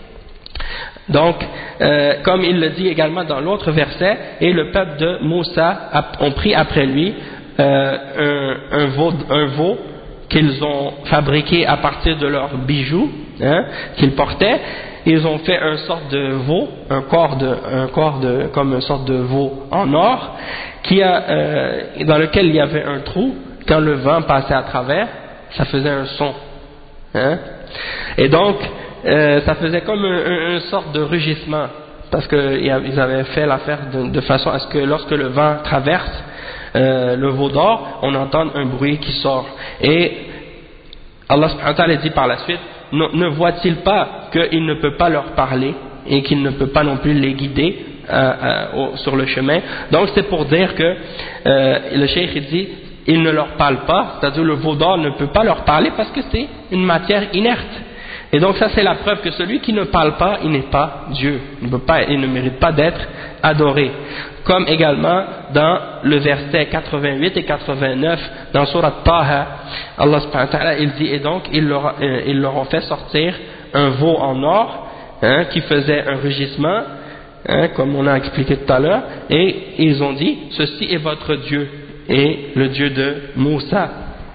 Donc, euh, comme il le dit également dans l'autre verset, et le peuple de Moussa ont pris après lui euh, un, un veau, un veau qu'ils ont fabriqué à partir de leurs bijoux hein, qu'ils portaient. Ils ont fait une sorte de veau, un corps de, un corps de, comme une sorte de veau en or, qui a, euh, dans lequel il y avait un trou. Quand le vent passait à travers, ça faisait un son. Hein. Et donc, Euh, ça faisait comme une un, un sorte de rugissement parce qu'ils avaient fait l'affaire de, de façon à ce que lorsque le vent traverse euh, le veau d'or, on entend un bruit qui sort. Et Allah subhanahu wa ta'ala dit par la suite, ne, ne voit-il pas qu'il ne peut pas leur parler et qu'il ne peut pas non plus les guider euh, euh, au, sur le chemin. Donc c'est pour dire que euh, le cheikh dit, il ne leur parle pas, c'est-à-dire le veau d'or ne peut pas leur parler parce que c'est une matière inerte. Et donc ça c'est la preuve que celui qui ne parle pas, il n'est pas Dieu, il ne, peut pas, il ne mérite pas d'être adoré. Comme également dans le verset quatre-vingt-huit et quatre-vingt-neuf dans Surat Taha, Allah subhanahu wa ta'ala il dit, et donc ils leur, euh, ils leur ont fait sortir un veau en or hein, qui faisait un rugissement, hein, comme on a expliqué tout à l'heure, et ils ont dit, ceci est votre Dieu, et le Dieu de Moussa.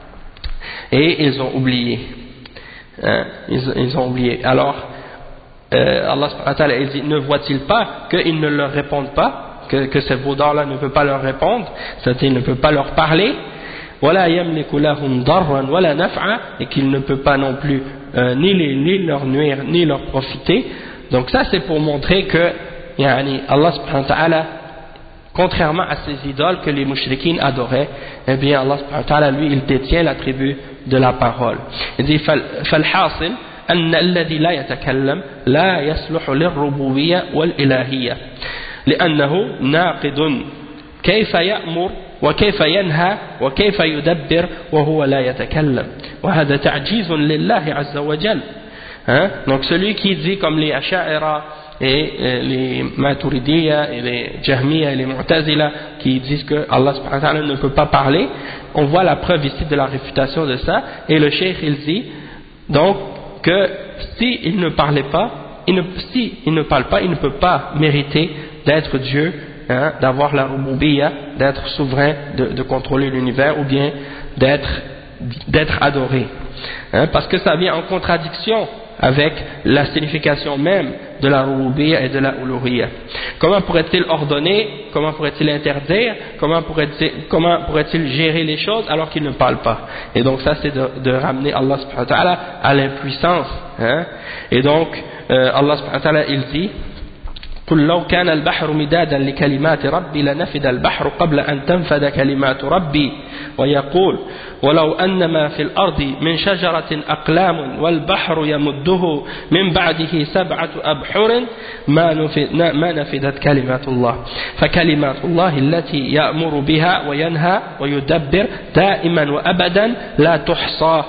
Et ils ont oublié. Hein, ils, ils ont oublié. Alors, euh, Allah subhanahu wa ta'ala il dit, ne voit-il pas qu'ils ne leur répondent pas, que, que ce veau d'or là ne peut pas leur répondre, c'est-à-dire il ne peut pas leur parler, وَلَا يَمْلِكُ لَهُمْ ضَرًّا وَلَا نَفْعًا, et qu'il ne peut pas non plus euh, ni, les, ni leur nuire ni leur profiter. Donc ça c'est pour montrer que yani, Allah subhanahu wa ta'ala, contrairement à ces idoles que les mushrikines adoraient, eh bien Allah subhanahu wa ta'ala lui il détient l'attribut de la parole. Il dit فالحاصل أن الذي لا يتكلم لا يصلح للربوبية والإلهية لأنه ناقض كيف يأمر وكيف ينهى وكيف يدبر وهو لا يتكلم وهذا تعجيز لله عز وجل. Hein? Donc celui qui dit comme les Asha'ira et euh, les Maturidiyya et les Jahmiyya et les Mu'tazila qui disent que Allah subhanahu wa ta'ala ne peut pas parler, on voit la preuve ici de la réfutation de ça. Et le cheikh il dit donc que si il ne parlait pas, il ne, si il ne parle pas, il ne peut pas mériter d'être Dieu, hein, d'avoir la rububiyya, d'être souverain, de, de contrôler l'univers ou bien d'être d'être adoré, hein, parce que ça vient en contradiction avec la signification même de la rububiyya et de la uluhiyya. Comment pourrait-il ordonner, comment pourrait-il interdire, comment pourrait-il, comment pourrait-il gérer les choses alors qu'il ne parle pas? Et donc ça c'est de, de ramener Allah subhanahu wa ta'ala à l'impuissance, hein? Et donc euh, Allah subhanahu wa ta'ala il dit قل لو كان البحر مدادا لكلمات ربي لنفد البحر قبل أن تنفد كلمات ربي ويقول ولو أن ما في الأرض من شجرة أقلام والبحر يمده من بعده سبعة أبحر ما, نفد ما نفدت كلمات الله فكلمات الله التي يأمر بها وينهى ويدبر دائما وأبدا لا تحصى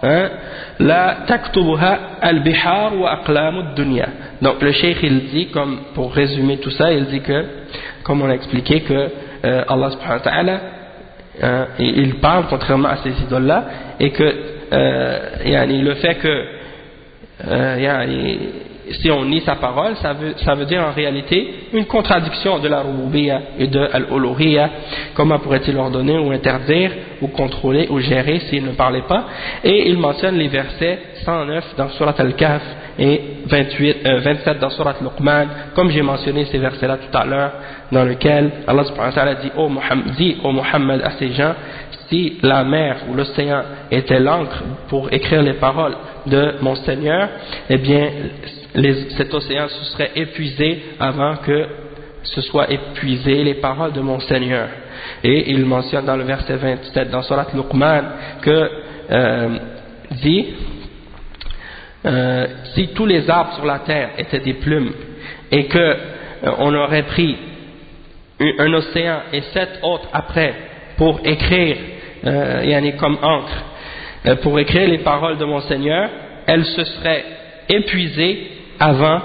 لا تكتبها البحار وأقلام الدنيا. Donc le cheikh il dit, comme pour résumer tout ça, il dit que, comme on a expliqué, que euh, Allah subhanahu wa ta'ala euh, il parle contrairement à ces idoles là, et que euh, yani, le fait que euh, yani, si on nie sa parole, ça veut, ça veut dire en réalité une contradiction de la Rububiyya et de Al-Uluhiyya. Comment pourrait-il ordonner ou interdire ou contrôler ou gérer s'il ne parlait pas? Et il mentionne les versets cent neuf dans Surat Al-Kahf et vingt-huit, euh, vingt-sept dans Surat Luqman, comme j'ai mentionné ces versets-là tout à l'heure, dans lequel Allah subhanahu wa ta'ala dit, oh Muhammad, dit au Muhammad à ces gens, si la mer ou l'océan était l'encre pour écrire les paroles de mon Seigneur, eh bien les, cet océan se serait épuisé avant que ce soit épuisé les paroles de mon Seigneur. Et il mentionne dans le verset vingt-sept dans Surat Luqman que euh, dit euh, si tous les arbres sur la terre étaient des plumes et que euh, on aurait pris un, un océan et sept autres après pour écrire euh, yani comme encre euh, pour écrire les paroles de mon Seigneur, elles se seraient épuisées avant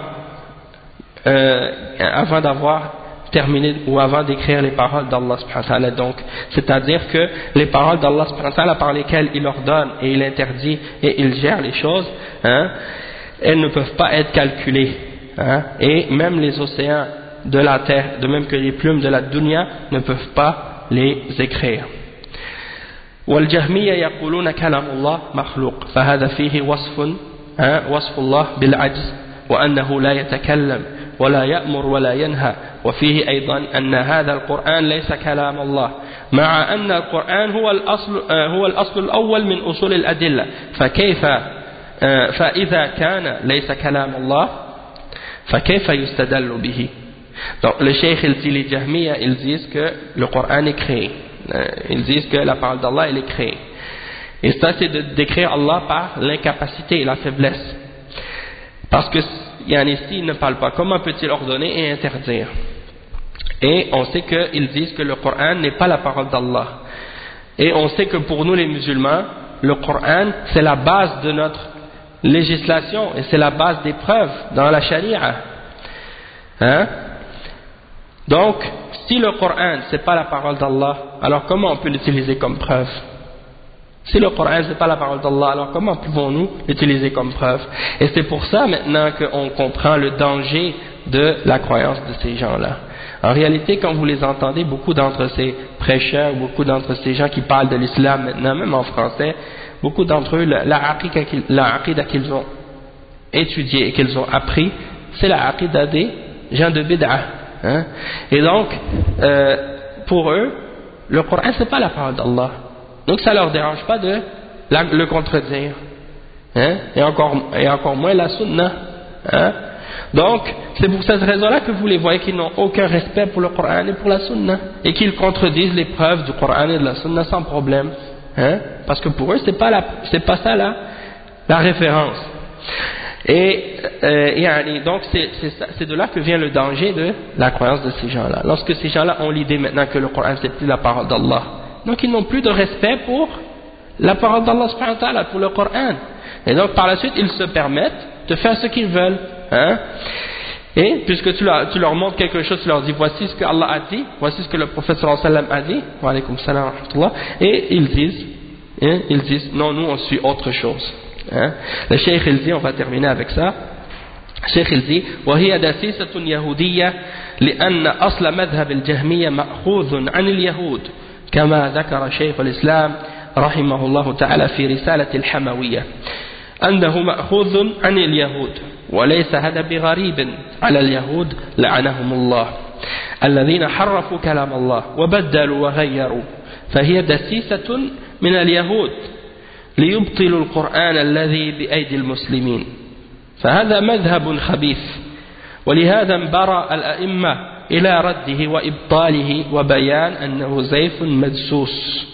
euh, avant d'avoir terminé ou avant d'écrire les paroles d'Allah subhanahu wa ta'ala. Donc, c'est-à-dire que les paroles d'Allah subhanahu wa ta'ala par lesquelles il ordonne et il interdit et il gère les choses, hein, elles ne peuvent pas être calculées, hein, et même les océans de la terre, de même que les plumes de la dunya, ne peuvent pas les écrire. والجهمية يقولون كلام الله مخلوق فهذا فيه وصف وصف الله بالعجز وأنه لا يتكلم ولا يأمر ولا ينهى وفيه أيضا أن هذا القرآن ليس كلام الله مع أن القرآن هو الأصل هو الأصل الأول من أصول الأدلة فكيف فإذا كان ليس كلام الله فكيف يستدل به. Donc le cheikh il dit les Jahmiya ils disent que le Coran est créé, ils disent que la parole d'Allah elle est créée, et ça c'est de décrire Allah par l'incapacité et la faiblesse, parce que yani, s'il ne parle pas, comment peut-il ordonner et interdire? Et on sait qu'ils disent que le Coran n'est pas la parole d'Allah, et on sait que pour nous les musulmans le Coran c'est la base de notre législation et c'est la base des preuves dans la charia, hein? Donc si le Coran c'est pas la parole d'Allah, alors comment on peut l'utiliser comme preuve? Si le Coran c'est pas la parole d'Allah, alors comment pouvons-nous l'utiliser comme preuve? Et c'est pour ça maintenant qu'on comprend le danger de la croyance de ces gens-là. En réalité, quand vous les entendez, beaucoup d'entre ces prêcheurs, beaucoup d'entre ces gens qui parlent de l'islam maintenant, même en français, beaucoup d'entre eux, la aqida qu'ils ont étudiée et qu'ils ont appris, c'est la aqida des gens de bid'ah. Hein? Et donc, euh, pour eux, le Coran c'est pas la parole d'Allah. Donc ça leur dérange pas de la, le contredire, hein? et, encore, et encore moins la sunna, hein? Donc c'est pour cette raison-là que vous les voyez qu'ils n'ont aucun respect pour le Coran et pour la sunna, et qu'ils contredisent les preuves du Coran et de la sunna sans problème, hein? Parce que pour eux c'est pas, la, c'est pas ça la, la référence. Et euh, donc c'est, c'est, c'est de là que vient le danger de la croyance de ces gens-là. Lorsque ces gens-là ont l'idée maintenant que le Coran c'est plus la parole d'Allah, donc ils n'ont plus de respect pour la parole d'Allah subhanahu wa ta'ala, pour le Coran. Et donc par la suite ils se permettent de faire ce qu'ils veulent, hein? Et puisque tu leur, tu leur montres quelque chose, tu leur dis voici ce que Allah a dit, voici ce que le prophète sallallahu alayhi wa sallam a dit, wa alaykum salam wa rahmatullah, et ils disent, hein, ils disent non, nous on suit autre chose, hein? Le cheikh il dit, on va terminer avec ça. Le cheikh il dit وهي دسيسة يهودية لأن أصل مذهب الجهمية مأخوذ عن اليهود كما ذكر شيخ الإسلام رحمه الله تعالى في رسالة الحموية أنه مأخوذ عن اليهود وليس هذا بغريب على اليهود لعنهم الله الذين حرفوا كلام الله وبدلوا وغيروا فهي دسيسة من اليهود ليبطلوا القرآن الذي بأيدي المسلمين فهذا مذهب خبيث ولهذا انبرى الأئمة إلى رده وإبطاله وبيان أنه زيف مدسوس.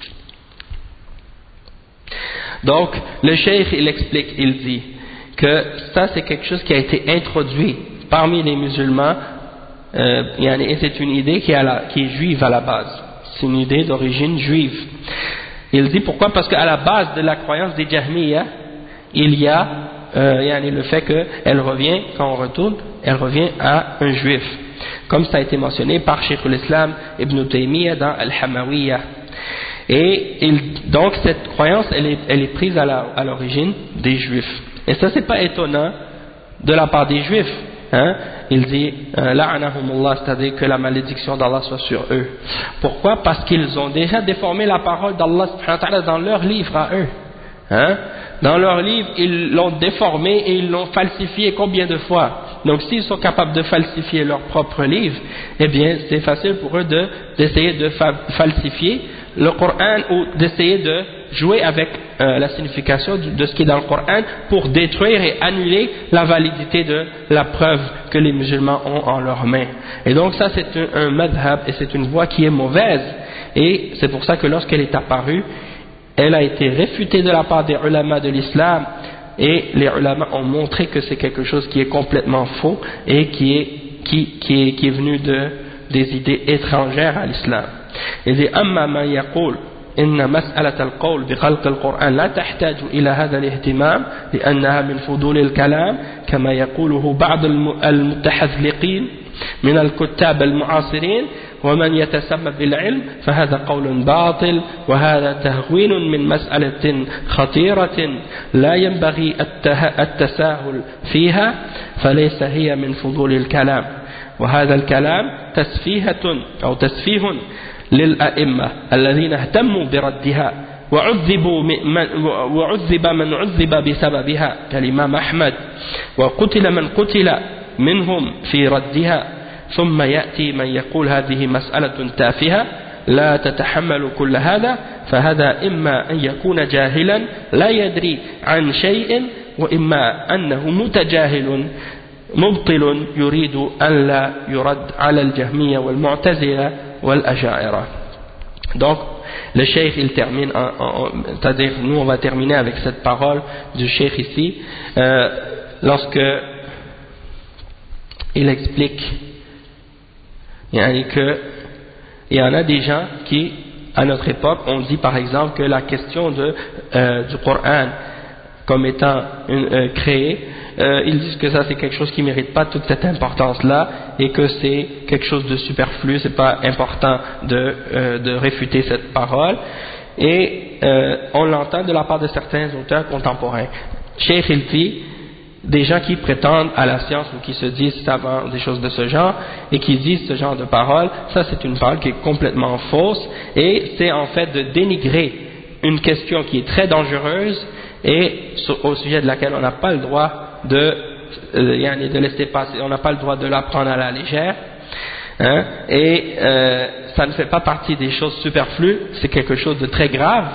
Donc le cheikh il explique, il dit que ça c'est quelque chose qui a été introduit parmi les musulmans, euh, et c'est une idée qui, a la, qui est juive à la base, c'est une idée d'origine juive. Il dit pourquoi? Parce qu'à la base de la croyance des Jahmiya il y a euh, le fait qu'elle revient, quand on retourne, elle revient à un juif, comme ça a été mentionné par Cheikh l'Islam Ibn Taymiyyah dans Al-Hamawiyya. Et il, donc cette croyance, elle est, elle est prise à, la, à l'origine des Juifs. Et ça, c'est pas étonnant de la part des Juifs. Hein? Il dit la'anahumullah, c'est-à-dire que la malédiction d'Allah soit sur eux. Pourquoi? Parce qu'ils ont déjà déformé la parole d'Allah subhanahu wa ta'ala dans leur livre à eux. Hein? Dans leur livre, ils l'ont déformé et ils l'ont falsifié combien de fois? Donc s'ils sont capables de falsifier leur propre livre, eh bien c'est facile pour eux de, d'essayer de fa- falsifier le Coran ou d'essayer de jouer avec euh, la signification de, de ce qui est dans le Coran pour détruire et annuler la validité de la preuve que les musulmans ont en leurs mains. Et donc ça c'est un, un madhab et c'est une voie qui est mauvaise, et c'est pour ça que lorsqu'elle est apparue, elle a été réfutée de la part des ulama de l'islam, et les ulama ont montré que c'est quelque chose qui est complètement faux et qui est, qui, qui est, qui est venu de, des idées étrangères à l'islam. Il dit أما ما يقول إن مسألة القول بخلق القرآن لا تحتاج إلى هذا الاهتمام لأنها من فضول الكلام كما يقوله بعض المتحذلقين من الكتاب المعاصرين ومن يتسمى بالعلم فهذا قول باطل وهذا تهوين من مسألة خطيرة لا ينبغي التساهل فيها فليس هي من فضول الكلام وهذا الكلام تسفيهة أو تسفيه للأئمة الذين اهتموا بردها وعذبوا من وعذب من عذب بسببها كالإمام أحمد وقتل من قتل منهم في ردها ثم يأتي من يقول هذه مسألة تافهة لا تتحمل كل هذا فهذا إما أن يكون جاهلا لا يدري عن شيء وإما أنه متجاهل مبطل يريد أن لا يرد على الجهمية والمعتزلة والأشاعرة. Donc le cheikh il termine en, en, c'est-à-dire nous on va terminer avec cette parole du cheikh ici euh, lorsque il explique il y en a des gens qui à notre époque on dit par exemple que la question de, euh, du Coran comme étant une, euh, créé, euh, ils disent que ça c'est quelque chose qui ne mérite pas toute cette importance là et que c'est quelque chose de superflu, c'est pas important de, euh, de réfuter cette parole, et euh, on l'entend de la part de certains auteurs contemporains. Cheikh il dit des gens qui prétendent à la science ou qui se disent savants, des choses de ce genre, et qui disent ce genre de parole, ça c'est une parole qui est complètement fausse, et c'est en fait de dénigrer une question qui est très dangereuse et au sujet de laquelle on n'a pas le droit de, euh, de laisser passer, on n'a pas le droit de la prendre à la légère, hein, et euh, ça ne fait pas partie des choses superflues, c'est quelque chose de très grave,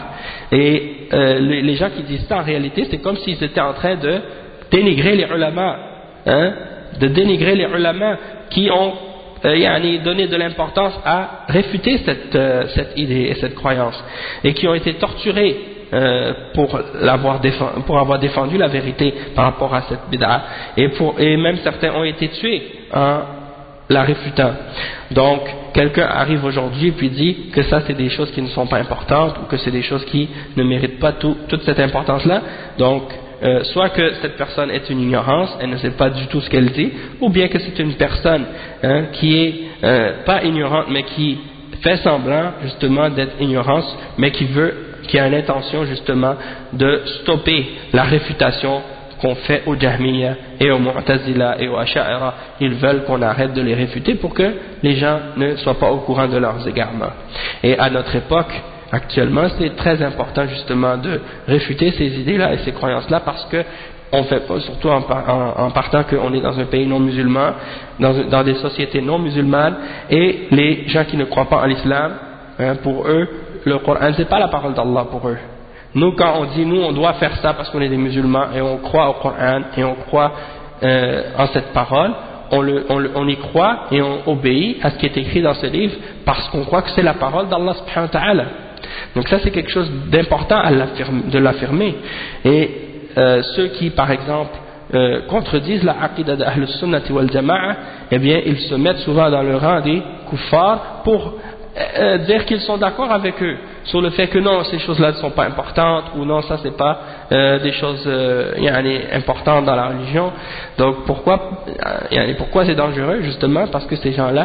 et euh, les, les gens qui disent ça en réalité c'est comme s'ils étaient en train de dénigrer les ulama, hein, de dénigrer les ulama qui ont euh, yani, donné de l'importance à réfuter cette, euh, cette idée et cette croyance, et qui ont été torturés euh, pour, l'avoir défendu, pour avoir défendu la vérité par rapport à cette bid'a, et, pour, et même certains ont été tués en la réfutant. Donc quelqu'un arrive aujourd'hui et puis dit que ça c'est des choses qui ne sont pas importantes ou que c'est des choses qui ne méritent pas tout, toute cette importance là, donc Euh, soit que cette personne est une ignorance, elle ne sait pas du tout ce qu'elle dit, ou bien que c'est une personne hein, qui est euh, pas ignorante mais qui fait semblant justement d'être ignorante, mais qui veut, qui a une intention justement de stopper la réfutation qu'on fait aux Jahmiyyah et aux Mu'tazila et aux Asha'ira. Ils veulent qu'on arrête de les réfuter pour que les gens ne soient pas au courant de leurs égarements. Et à notre époque actuellement, c'est très important justement de réfuter ces idées-là et ces croyances-là, parce que on fait pas, surtout en, en, en partant qu'on est dans un pays non musulman, dans, dans des sociétés non musulmanes, et les gens qui ne croient pas en l'islam, hein, pour eux, le Coran c'est pas la parole d'Allah pour eux. Nous, quand on dit nous on doit faire ça parce qu'on est des musulmans et on croit au Coran et on croit euh, en cette parole, on, le, on, le, on y croit et on obéit à ce qui est écrit dans ce livre parce qu'on croit que c'est la parole d'Allah subhanahu wa ta'ala. Donc ça c'est quelque chose d'important à l'affirmer, de l'affirmer. Et euh, ceux qui par exemple euh, contredisent la aqidah d'Ahl al-Sunnati wal Jama'a, eh bien ils se mettent souvent dans le rang des kuffars pour euh, dire qu'ils sont d'accord avec eux sur le fait que non, ces choses-là ne sont pas importantes, ou non, ça c'est pas euh, des choses euh, yani, importantes dans la religion. Donc pourquoi, yani, pourquoi c'est dangereux? Justement parce que ces gens-là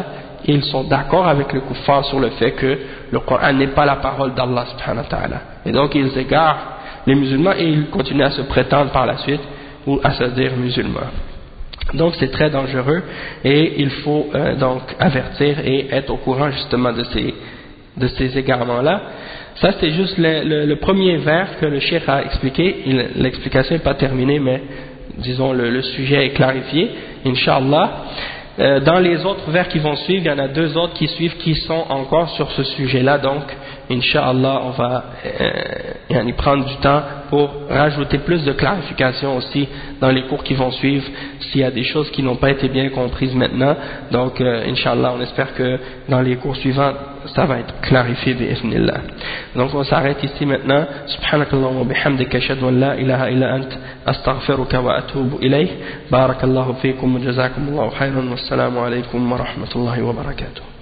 ils sont d'accord avec le kuffar sur le fait que le Coran n'est pas la parole d'Allah subhanahu wa ta'ala. Et donc ils égarent les musulmans et ils continuent à se prétendre par la suite ou à se dire musulmans. Donc c'est très dangereux et il faut euh, donc avertir et être au courant justement de ces, de ces égarements-là. Ça c'est juste le, le, le premier vers que le cheikh a expliqué. L'explication n'est pas terminée, mais disons le, le sujet est clarifié, Inch'Allah. Euh, dans les autres vers qui vont suivre, il y en a deux autres qui suivent qui sont encore sur ce sujet-là, donc Inch'Allah on va euh, y prendre du temps pour rajouter plus de clarification aussi dans les cours qui vont suivre s'il y a des choses qui n'ont pas été bien comprises maintenant. Donc euh, Inch'Allah on espère que dans les cours suivants ça va être clarifié bi'idhnillah. Donc on s'arrête ici maintenant. Subhanakallahumma wa bihamdika ashhadu an la ilaha illa ant astaghfiruka wa atubu ilayh. Barakallahu fikum wa jazakumullahu khairan. Wassalamu alaykum wa rahmatullahi wa barakatuh.